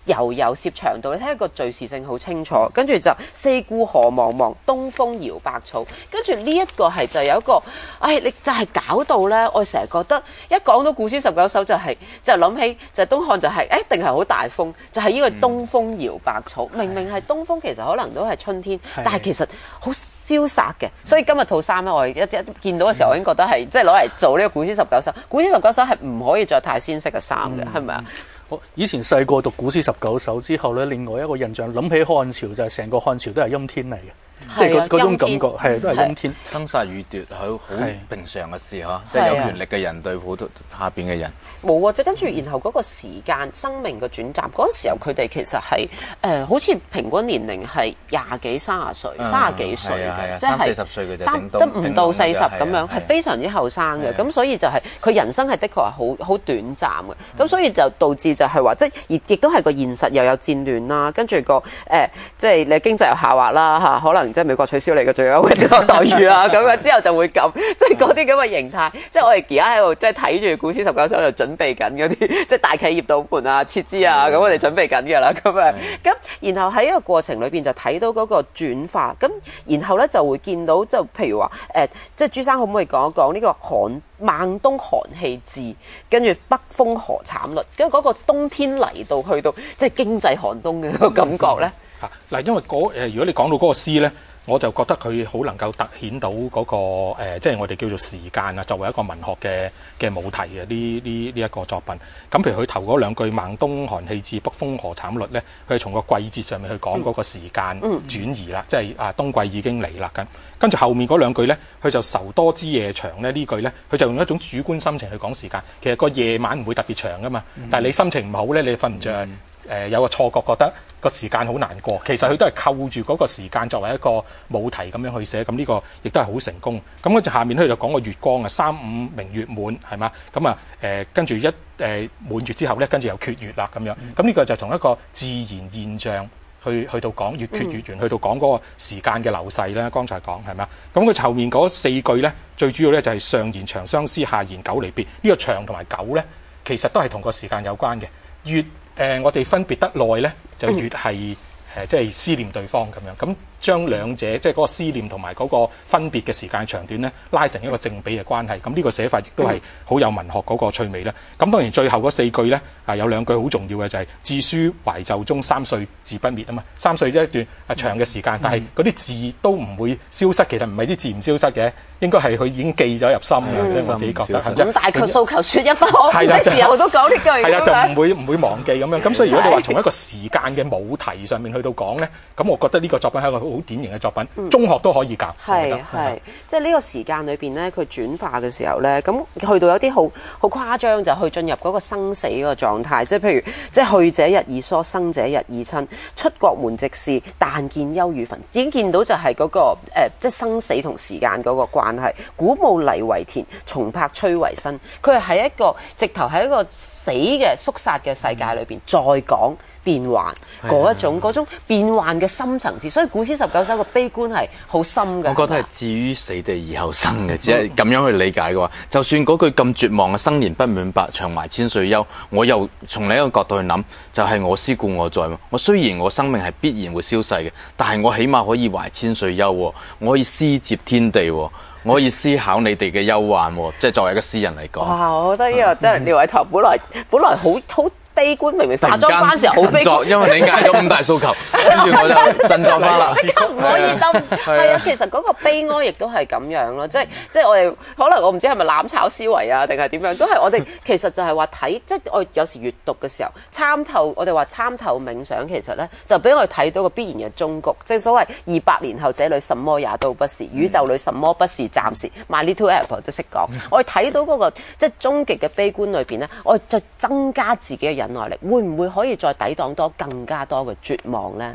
悠悠攝長度，你睇下個敘事性好清楚，跟住就四顧何茫茫，東風搖百草，跟住呢一個係就有一個，唉、哎，你就係搞到咧，我成日覺得一講到古詩十九首就係、是、就諗起就係東漢就係、是，誒一定係好大風，就係、是、呢個東風搖百草，明明係東風，其實可能都係春天，但係其實好瀟灑嘅，所以今日套衫咧，我一一見到嘅時候，我已經覺得係即係攞嚟做呢個古詩十九首，古詩十九首係唔可以着太鮮色嘅衫嘅，係咪啊？ 我以前細個讀古詩十九首之後咧，另外一個印象諗起漢朝就係成個漢朝都係陰天嚟嘅，即係嗰嗰種感覺係都係陰天， 生殺予奪係好平常嘅事嗬，即係有權力嘅人對普通下邊嘅人。 冇啊！即跟住，然後嗰個時間、生命嘅轉暫，嗰陣時候佢哋其實係誒、呃，好似平均年齡係廿幾、三十歲、三十幾歲嘅，即係三四十歲嘅啫， 三都唔到四十咁樣，係非常之後生嘅。咁所以就係、是、佢人生係的確係好好短暫嘅。咁所以就導致就係話，即係亦亦都係個現實又有戰亂啦，跟住個誒、呃，即係你經濟又下滑啦嚇，可能即係美國取消你嘅最優惠待遇啊，咁樣之後就會咁，即係嗰啲咁嘅形態。即係我哋而家喺度即係睇住古詩十九首就準備緊嗰啲，即係大企業倒盤啊、撤資啊，咁我哋準備緊㗎啦，咁樣。咁然後喺一個過程裏邊就睇到嗰個轉化，咁然後咧就會見到，就譬如話誒、呃，即係朱生可唔可以講一講呢個寒孟冬寒氣至，跟住北風何慘慄，跟住嗰個冬天嚟到去到即係經濟寒冬嘅個感覺咧。 嚇嗱、嗯，因為嗰誒，如果你講到嗰個詩咧。我就覺得佢好能夠突顯到嗰、那個、呃、即係我哋叫做時間啊，作為一個文學嘅嘅母題嘅呢呢呢一個作品。咁譬如佢頭嗰兩句孟冬寒氣至，北風何慘慄咧，佢係從個季節上面去講嗰個時間轉移啦，嗯、即係啊冬季已經嚟啦咁。跟住後面嗰兩句咧，佢就愁多之夜長咧，呢句咧，佢就用一種主觀心情去講時間。其實個夜晚唔會特別長噶嘛，嗯、但係你心情唔好咧，你瞓唔着。嗯誒、呃、有個錯覺，覺得個時間好難過，其實佢都係扣住嗰個時間作為一個母題咁樣去寫，咁呢個亦都係好成功。咁跟住下面咧就講個月光啊，三五明月滿係嘛，咁啊誒跟住一誒、呃、滿月之後咧，跟住又缺月啦咁樣。咁呢個就從一個自然現象去去到講月缺月圓，去到講嗰個時間嘅流逝啦。剛才講係嘛，咁佢後面嗰四句咧，最主要咧就係上言長相思，下言久離別。呢、這個長同埋久咧，其實都係同個時間有關嘅。月誒、呃，我哋分別得耐咧，就越係誒、呃，即係思念對方咁樣。咁將兩者即係嗰個思念同埋嗰個分別嘅時間長短咧，拉成一個正比嘅關係。咁呢個寫法亦都係好有文學嗰個趣味啦。咁當然最後嗰四句咧，啊有兩句好重要嘅就係、是、致書懷袖中，三歲字不滅啊嘛。三歲一段啊長嘅時間，但係嗰啲字都唔會消失。其實唔係啲字唔消失嘅，應該係佢已經記咗入心嘅。即係、嗯、我自己覺得。咁大概訴求説一不可，咩時候都講呢句。 係啊，就唔會唔會忘記咁樣。咁所以如果你話從一個時間嘅母題上面去到講咧，咁我覺得呢個作品係一個好典型嘅作品。嗯、中學都可以教， 係係，即係呢個時間裏邊咧，佢轉化嘅時候咧，咁去到有啲好好誇張，就去進入嗰個生死嗰個狀態，即係譬如，即係去者日已疏，生者日已親，出國門直視，但見憂與焚，已經見到就係嗰、嗰個、呃、即係生死同時間嗰個關係。古墓泥為田，松柏摧為薪，佢係喺一個直頭喺一個死嘅肅殺嘅世界裏邊、嗯、再講。變幻嗰一種嗰種變幻嘅深層次，所以古詩十九首嘅悲觀係好深嘅。 我覺得係置於死地而後生嘅，只係咁樣去理解嘅話，就算嗰句咁絕望嘅生年不滿百，長懷千歲憂，我又從另一個角度去諗，就係、是、我思故我在嘛。我雖然我生命係必然會消逝嘅，但係我起碼可以懷千歲憂，我可以思接天地，我可以思考你哋嘅憂患，即係作為一個詩人嚟講。 哇！我覺得呢個真係廖偉棠本來本來好好。悲觀，明明化妝班時候好悲觀， 因為你嗌咗五大訴求，跟住我就振作翻啦。 即刻唔可以冧，係啊，其實嗰個悲哀亦都係咁樣咯，即係即係我哋可能我唔知係咪攬炒思維啊，定係點樣，都係我哋其實就係話睇，即係我有時閱讀嘅時候參透，我哋話參透冥想，其實咧就俾我哋睇到個必然嘅終局，即係所謂二百年後這裏什麼也都不是，宇宙裏什麼不是暫時。My Little Apple 都識講，我哋睇到嗰個即係終極嘅悲觀裏邊咧，我哋再增加自己嘅忍耐力，會唔會可以再抵擋多更加多嘅絕望呢？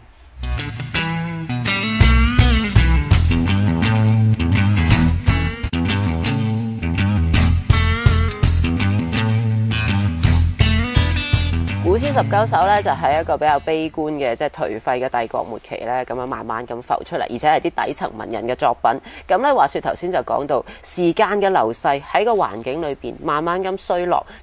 古詩十九首咧就係、是、一個比較悲觀嘅，即係頹廢嘅帝國末期咧，咁樣慢慢咁浮出嚟，而且係啲底層文人嘅作品。咁咧話說頭先就講到時間嘅流逝喺個環境裏邊慢慢咁衰落。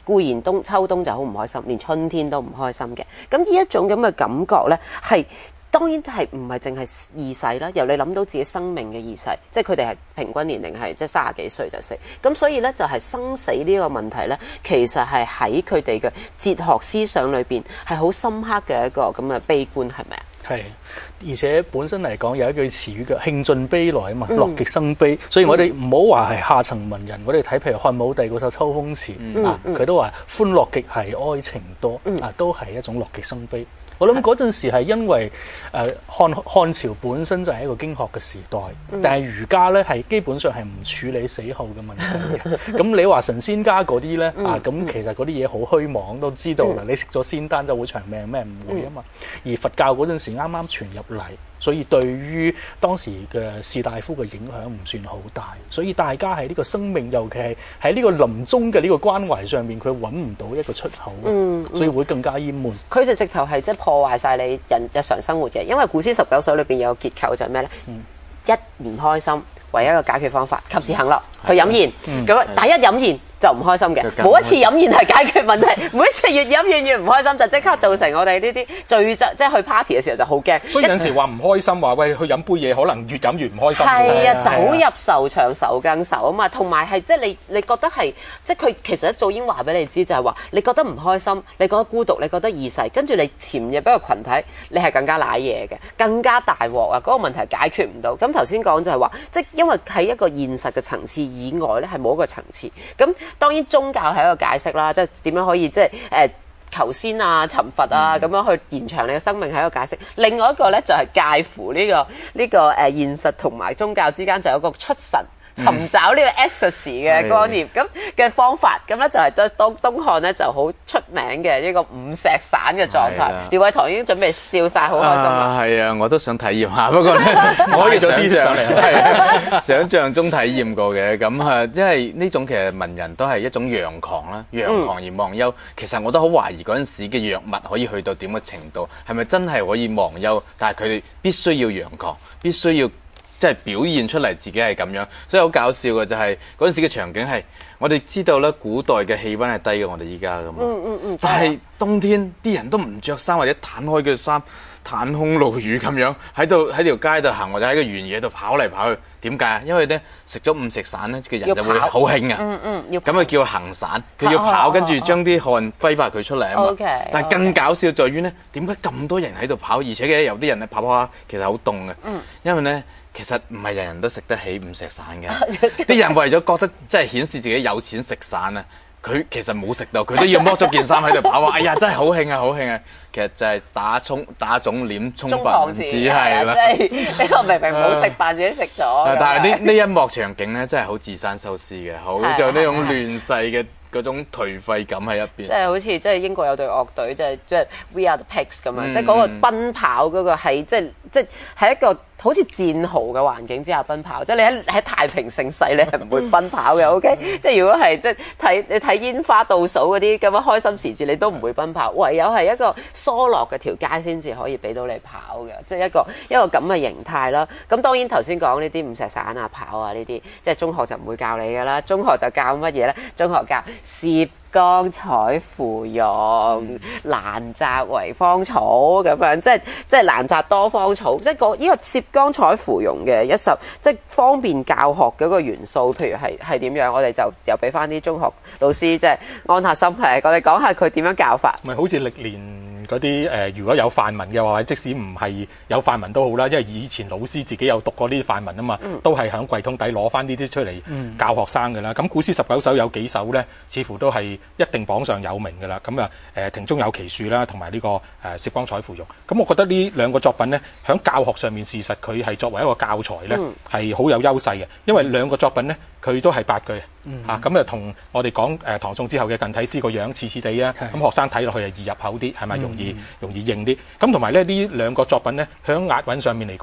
固然冬秋冬就好唔開心，連春天都唔開心嘅。咁呢一種咁嘅感覺呢，係當然係唔係淨係二世啦，由你諗到自己生命嘅二世，即係佢哋係平均年齡係即係三十幾歲就死。咁所以呢，就係生死呢個問題呢，其實係喺佢哋嘅哲學思想裏邊係好深刻嘅一個咁嘅悲觀，係咪啊？ 係，而且本身嚟講有一句詞語叫興盡悲來啊嘛，樂極生悲。所以我哋唔好話係下層文人，我哋睇譬如漢武帝嗰首《秋風詞》啊，佢都話歡樂極係哀情多啊，都係一種樂極生悲。我諗嗰陣時係因為誒漢漢朝本身就係一個經學嘅時代，但係儒家咧係基本上係唔處理死後嘅問題嘅。咁你話神仙家嗰啲咧啊，咁其實嗰啲嘢好虛妄，都知道啦。你食咗仙丹就會長命咩？唔會啊嘛。而佛教嗰陣時啱啱傳入嚟，所以對於當時嘅士大夫嘅影響唔算好大。所以大家喺呢個生命，尤其係喺呢個臨終嘅呢個關懷上面，佢揾唔到一個出口，嗯嗯、所以會更加厭悶。 佢就直頭係即係破壞晒你人日常生活嘅，因為古詩十九首裏邊有個結構就係咩咧？嗯、一唔開心，唯一一個解決方法，及時行樂，去飲宴。咁、嗯、第一飲宴就唔開心嘅，冇一次飲宴係解決問題，每一次越飲越越唔開心，就即刻造成我哋呢啲聚集，即係去 party 嘅時候就好驚。 所以有陣時話唔開心，話喂去飲杯嘢，可能越飲越唔開心。 係啊，走入愁腸愁更愁啊嘛，同埋係即係你你覺得係即係佢其實一早已經話俾你知，就係話你覺得唔開心，你覺得孤獨，你覺得二世，跟住你潛入一個群體，你係更加瀨嘢嘅，更加大鑊啊！嗰個問題解決唔到。咁頭先講就係話，即係因為喺一個現實嘅層次以外咧，係冇一個層次咁。當然宗教係一個解釋啦，即係點樣可以即係誒求仙啊、尋佛啊咁樣去延長你嘅生命係一個解釋。另外一個咧就係介乎呢個呢個誒現實同埋宗教之間，就有個出神尋找呢個 ecstasy 嘅觀念咁嘅方法。咁咧就係東東東漢咧就好出名嘅呢個五石散嘅狀態。廖偉棠已經準備笑晒，好開心啦！ 係啊，我都想體驗下，不過咧我可以想象係想象中體驗過嘅。咁啊，因為呢種其實文人都係一種陽狂啦，陽狂而忘憂。嗯、其實我都好懷疑嗰陣時嘅藥物可以去到點嘅程度，係咪真係可以忘憂？但係佢哋必須要陽狂，必須要。即係表現出嚟自己係咁樣，所以好搞笑嘅就係嗰陣時嘅場景係，我哋知道咧古代嘅氣温係低過我哋依家噶嘛，嗯嗯嗯、但係冬天啲人都唔着衫或者攤開嘅衫，袒胸露乳咁樣喺度喺條街度行或者喺個原野度跑嚟跑去，點解啊？因為咧食咗五石散咧嘅人就會好興啊，嗯嗯，咁啊叫行散，佢要跑跟住將啲汗揮發佢出嚟啊嘛。Okay, 但係更搞笑在於咧，點解咁多人喺度跑，而且嘅有啲人咧跑跑下其實好凍嘅，嗯、因為咧。其實唔係人人都食得起五石散嘅，啲人為咗覺得即係顯示自己有錢食散啊，佢其實冇食到，佢都要剝咗件衫喺度跑話，哎呀真係好興啊，好興啊！其實就係打葱打腫臉充胖子係啦，即係呢個明明冇食飯自己食咗。 但係呢呢一幕場景咧，真係好自山修斯嘅，好有呢種亂世嘅嗰種頹廢感喺入邊。即係好似即係英國有隊樂隊，即係即係 We Are the Pigs 咁樣，即係嗰個奔跑嗰個係即係即係係一個。好似戰壕嘅環境之下奔跑，即係你喺喺太平盛世，你係唔會奔跑嘅。OK，即係如果係即係睇你睇煙花倒數嗰啲咁樣開心時節，你都唔會奔跑，唯有係一個疏落嘅條街先至可以俾到你跑嘅，即係一個一個咁嘅形態啦。咁當然頭先講呢啲五石散啊、跑啊呢啲，即係中學就唔會教你㗎啦。中學就教乜嘢咧？中學教涉江採芙蓉，蘭澤為芳草咁樣，即係即係蘭澤多芳草，即係個呢個涉江採芙蓉嘅一首，即係方便教學嗰個元素。譬如係係點樣，我哋就又俾翻啲中學老師即係安下心，係我哋講下佢點樣教法。 咪好似歷年。嗰啲誒，如果有範文嘅話，即使唔係有範文都好啦，因為以前老師自己有讀過呢啲範文啊嘛，嗯、都係喺櫃桶底攞翻呢啲出嚟教學生㗎啦。咁、嗯、古詩十九首有幾首咧，似乎都係一定榜上有名㗎啦。咁啊誒，庭中有奇樹啦，同埋呢個誒涉江採芙蓉。咁我覺得呢兩個作品咧，喺教學上面事實佢係作為一個教材咧，係好、嗯、有優勢嘅，因為兩個作品咧，佢都係八句。嚇咁啊，同我哋講誒唐宋之後嘅近體詩個樣似似地啊，咁學生睇落去係易入口啲，係咪容易、嗯、容易認啲？咁同埋咧呢兩個作品咧，喺押韻上面嚟講咧，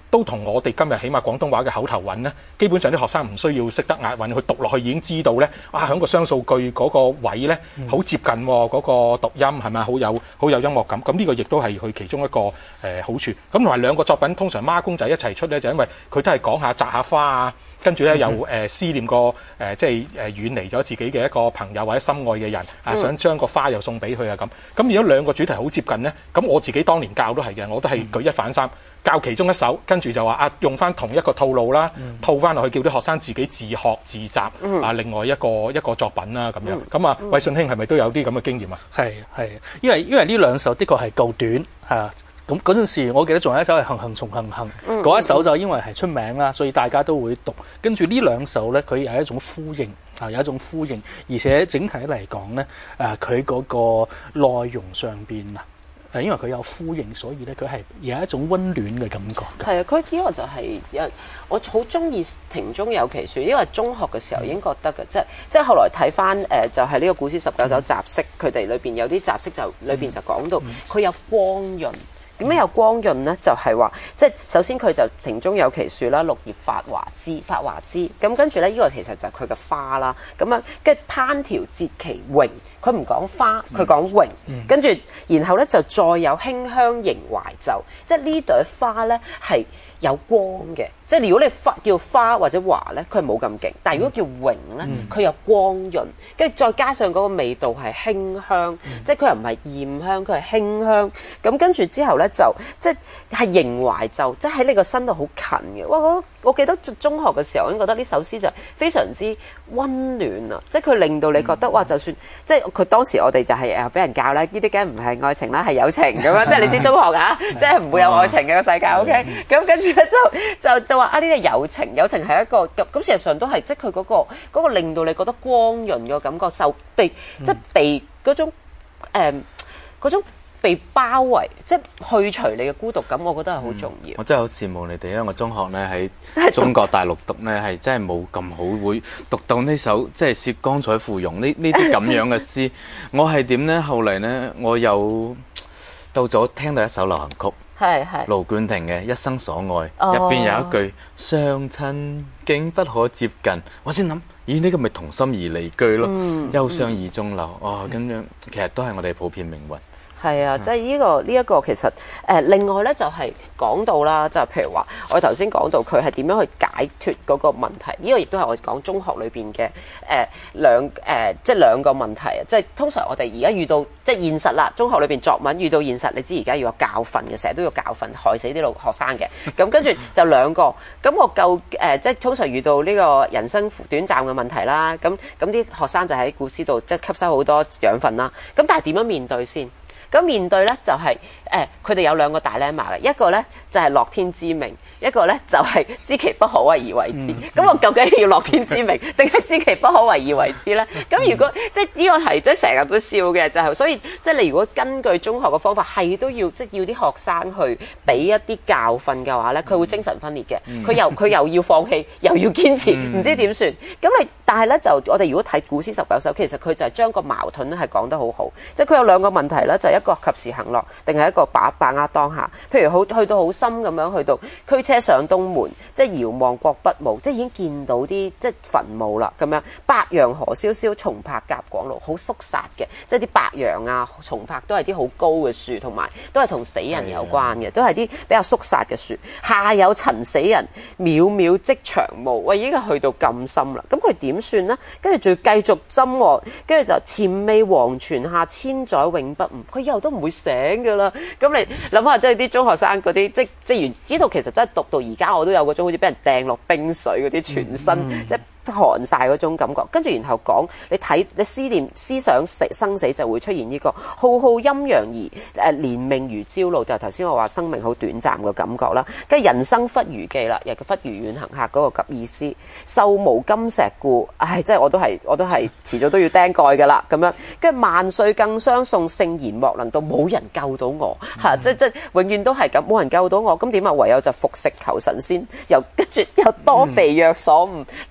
都同我哋今日起碼廣東話嘅口頭韻咧，基本上啲學生唔需要識得押韻，佢讀落去已經知道咧，啊喺個雙數句嗰個位咧，好接近喎，嗰個讀音係咪好有好有音樂感？咁呢個亦都係佢其中一個誒、呃、好處。咁同埋兩個作品通常孖公仔一齊出咧，就因為佢都係講下摘下花啊。跟住咧又誒思念個誒即係誒遠離咗自己嘅一個朋友或者心愛嘅人啊，想將個花又送俾佢啊咁。咁如果兩個主題好接近咧，咁我自己當年教都係嘅，我都係舉一反三，教其中一首，跟住就話啊用翻同一個套路啦，套翻落去叫啲學生自己自學自習啊，另外一個一個作品啦咁樣。咁啊，衛信兄係咪都有啲咁嘅經驗啊？ 係係，因為因為呢兩首的確係夠短嚇。咁嗰陣時，我記得仲有一首係行行重行行，嗰、嗯、一首就因為係出名啦，所以大家都會讀。跟住呢兩首咧，佢有一種呼應啊，有一種呼應，而且整體嚟講咧，誒佢嗰個內容上邊啊，誒因為佢有呼應，所以咧佢係有一種溫暖嘅感覺。 係啊，佢呢個就係有我好中意庭中有奇樹，因為中學嘅時候已經覺得嘅，即係即係後來睇翻誒就係、是、呢個古詩十九首雜釋，佢哋裏邊有啲雜釋就裏邊就講到佢有光潤。點解有光潤咧？就係、是、話，即係首先佢就庭中有奇樹啦，綠葉發華枝，發華枝。咁跟住咧，呢、這個其實就係佢嘅花啦。咁啊，跟住攀條節其榮，佢唔講花，佢講榮。跟住，然後咧就再有馨香凝懷袖，即係呢朵花咧係有光嘅。即係如果你花叫花或者華咧，佢係冇咁勁。但係如果叫榮咧，佢有光潤，跟住再加上嗰個味道係馨香，嗯、即係佢又唔係豔香，佢係馨香。咁跟住之後咧就即係凝懷袖，即係喺你個身度好近嘅。哇！我我記得中學嘅時候，我已經覺得呢首詩就非常之溫暖啊！即係佢令到你覺得、嗯、哇，就算即係佢當時我哋就係誒俾人教啦，呢啲梗唔係愛情啦，係友情咁樣。即係你知中學啊，即係唔會有愛情嘅個世界。O K，咁跟住咧就就就。話啊！呢啲友情，友情係一個咁咁，事實上都係即係佢嗰個嗰、嗰個令到你覺得光潤嘅感覺，受被、嗯、即係被嗰種誒嗰種被包圍，即係去除你嘅孤獨感，我覺得係好重要。嗯、我真係好羨慕你哋，因為我中學咧喺中國大陸讀咧係真係冇咁好會讀到呢首即係涉光彩芙蓉呢呢啲咁樣嘅詩。我係點咧？後嚟咧，我有到咗聽到一首流行曲。係係盧冠廷嘅《一生所愛》入邊有一句相親竟不可接近，我先諗，咦呢、這個咪同心而離居咯，嗯、憂傷意中留，哦咁樣，其實都係我哋普遍命運。 係啊，即係呢個呢一、這個其實誒、呃，另外咧就係、是、講到啦，就係、是、譬如話，我頭先講到佢係點樣去解決嗰個問題，呢、這個亦都係我講中學裏邊嘅誒兩誒，即係兩個問題啊！即係通常我哋而家遇到即係現實啦，中學裏邊作文遇到現實，你知而家要有教訓嘅，成日都要教訓，害死啲老學生嘅。咁跟住就兩個，咁我夠誒、呃，即係通常遇到呢個人生短暫嘅問題啦。咁咁啲學生就喺古詩度即係吸收好多養分啦。咁但係點樣面對先？咁面對咧就係、是、誒，佢哋有兩個大 dilemma嘅，一個咧就係、是、樂天知命，一個咧就係、是、知其不可為而為之。咁、嗯、我究竟要樂天知命，定係知其不可為而為之咧？咁如果即係呢個係即係成日都笑嘅，就係、是、所以即係你如果根據中學嘅方法，係都要即係要啲學生去俾一啲教訓嘅話咧，佢會精神分裂嘅。佢、嗯、又佢又要放棄，又要堅持，唔、嗯、知點算。咁你但係咧就我哋如果睇古詩十九首，其實佢就係將個矛盾咧係講得好好，即係佢有兩個問題咧，就係、是、一個及時行樂，定係一個把把握當下。譬如好去到好深咁樣，去到驅車上東門，即係遙望國不墓，即係已經見到啲即係墳墓啦。咁樣白楊何蕭蕭，松柏夾廣路，好肅殺嘅，即係啲白楊啊、松柏都係啲好高嘅樹，同埋都係同死人有關嘅，都係啲比較肅殺嘅樹。下有陳死人，渺渺跡長墓。喂，已經去到咁深啦，咁佢點算呢？跟住仲要繼續斟喎，跟住就前未黃泉下，千載永不悟。佢以後都唔會醒噶啦。咁你諗下，即係啲中學生嗰啲，即即係呢度其實真係讀到而家，我都有嗰種好似俾人掟落冰水嗰啲全身，嗯嗯、即係寒晒嗰種感覺。跟住然後講，你睇你思念思想死生死，就會出現呢、這個浩浩陰陽兒，誒年命如朝露，就係頭先我話生命好短暫嘅感覺啦。跟住人生忽如寄啦，又叫忽如遠行客嗰個意思。壽無金石故，唉，即係我都係我都係遲早都要釘蓋噶啦咁樣。跟住萬歲更相送，聖賢莫能到，冇人救到我嚇、嗯，即即永遠都係咁，冇人救到我。咁點啊？唯有就服食求神仙，又跟住又多被藥所誤。呢、嗯、一個就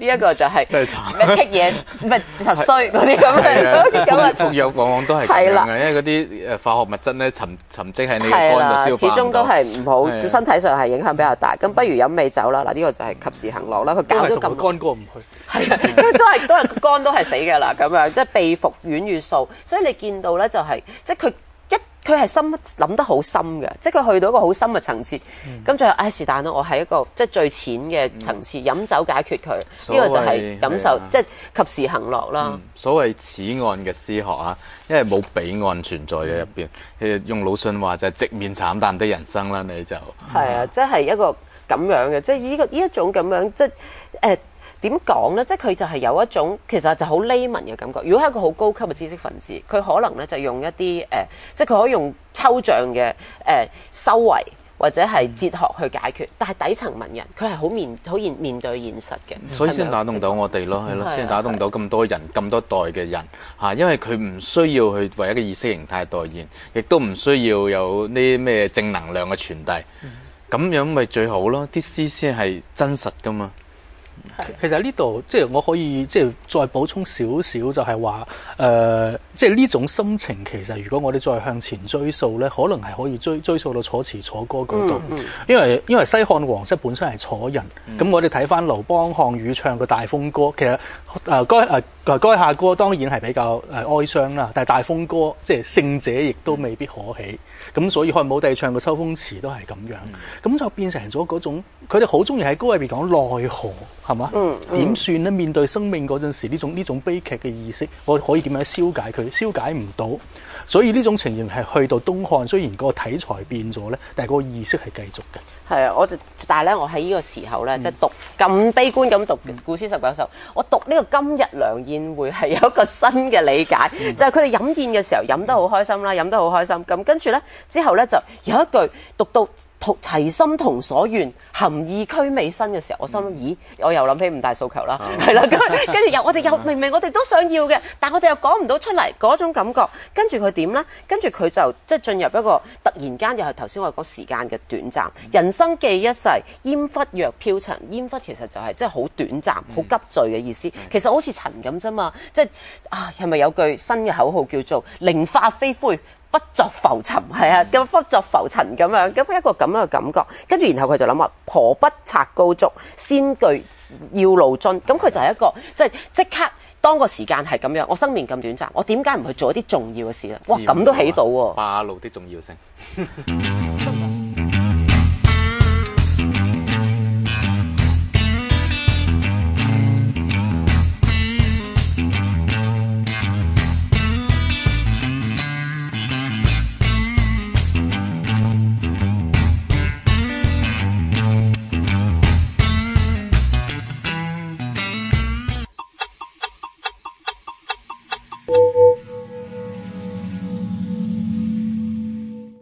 係真係慘咩棘嘢，咩實衰嗰啲咁嘅咁啊。 服藥往往都係咁樣嘅，因為嗰啲誒化學物質咧沉沉積喺你嘅肝度消化唔到， 始終都係唔好，身體上係影響比較大。咁不如飲美酒啦，嗱呢個就係及時行樂啦。佢搞咗咁肝過唔去， 係啊，因為都係都係肝都係死㗎啦，咁樣即係被服軟乳素，所以你見到咧就係、是、即係佢。佢係深諗得好深嘅，即係佢去到一個好深嘅層次。咁就唉是但啦，我係一個即係最淺嘅層次，飲酒解決佢。呢個就係感受，即係及時行樂啦、 嗯。所謂此岸嘅詩學啊，因為冇彼岸存在嘅入邊。其實用魯迅話就係直面慘淡的人生啦，你就係啊，即係一個咁樣嘅，即係呢個呢一種咁樣，即係誒。點講呢？即係佢就係有一種其實就好 layman 嘅感覺。如果係一個好高級嘅知識分子，佢可能咧就用一啲誒、呃，即係佢可以用抽象嘅誒、呃、修為或者係哲學去解決。但係底層文人佢係好面好面面對現實嘅， 所以先打動到我哋咯，係咯，先打動到咁多人咁多代嘅人嚇。因為佢唔需要去為一個意識形態代言，亦都唔需要有啲咩正能量嘅傳遞。咁樣咪最好咯，啲詩先係真實噶嘛。 其實呢度即係我可以即係再補充少少，就係話誒，即係呢種心情其實如果我哋再向前追溯咧，可能係可以追追溯到楚辭楚歌嗰度、嗯嗯，因為因為西漢皇室本身係楚人，咁、嗯、我哋睇翻劉邦、項羽唱嘅《大風歌》，其實誒該誒該下歌當然係比較誒哀傷啦，但係《大風歌》即係勝者亦都未必可喜，咁所以漢武帝唱嘅《秋風詞》都係咁樣，咁、嗯、就變成咗嗰種佢哋好中意喺歌入邊講奈何。係嘛？嗯，點算咧？面對生命嗰陣時，呢種呢種悲劇嘅意識，我可以點樣消解佢？消解唔到，所以呢種情形係去到東漢，雖然個題材變咗咧，但係個意識係繼續嘅。 係啊，我就但係咧，我喺呢個時候咧，即、嗯、係、就是、讀咁悲觀咁讀《古詩十九首》，我讀呢個今日良宴會係有一個新嘅理解，嗯、就係佢哋飲宴嘅時候飲得好開心啦，飲得好開心。咁跟住咧之後咧就有一句讀到同齊心同所願，含意俱美身嘅時候，我心諗、嗯、咦，我又諗起五大訴求啦，係、嗯、啦，咁跟住又我哋又明明我哋都想要嘅，但我哋又講唔到出嚟嗰種感覺。跟住佢點咧？跟住佢就即係進入一個突然間又係頭先我講時間嘅短暫人。生寄一世，煙忽若飄塵。煙忽其實就係即係好短暫、好、嗯、急墜嘅意思。其實好似塵咁啫嘛，即係啊，係咪有句新嘅口號叫做「靈化飛灰，不作浮沉」？係啊，咁不作浮塵咁樣，咁一個咁樣嘅感覺。跟住然後佢就諗話：何不拆高足，先具要路津。咁佢就係一個即係即刻當個時間係咁樣，我生命咁短暫，我點解唔去做一啲重要嘅事咧？哇，咁都起到喎！ 霸路的重要性。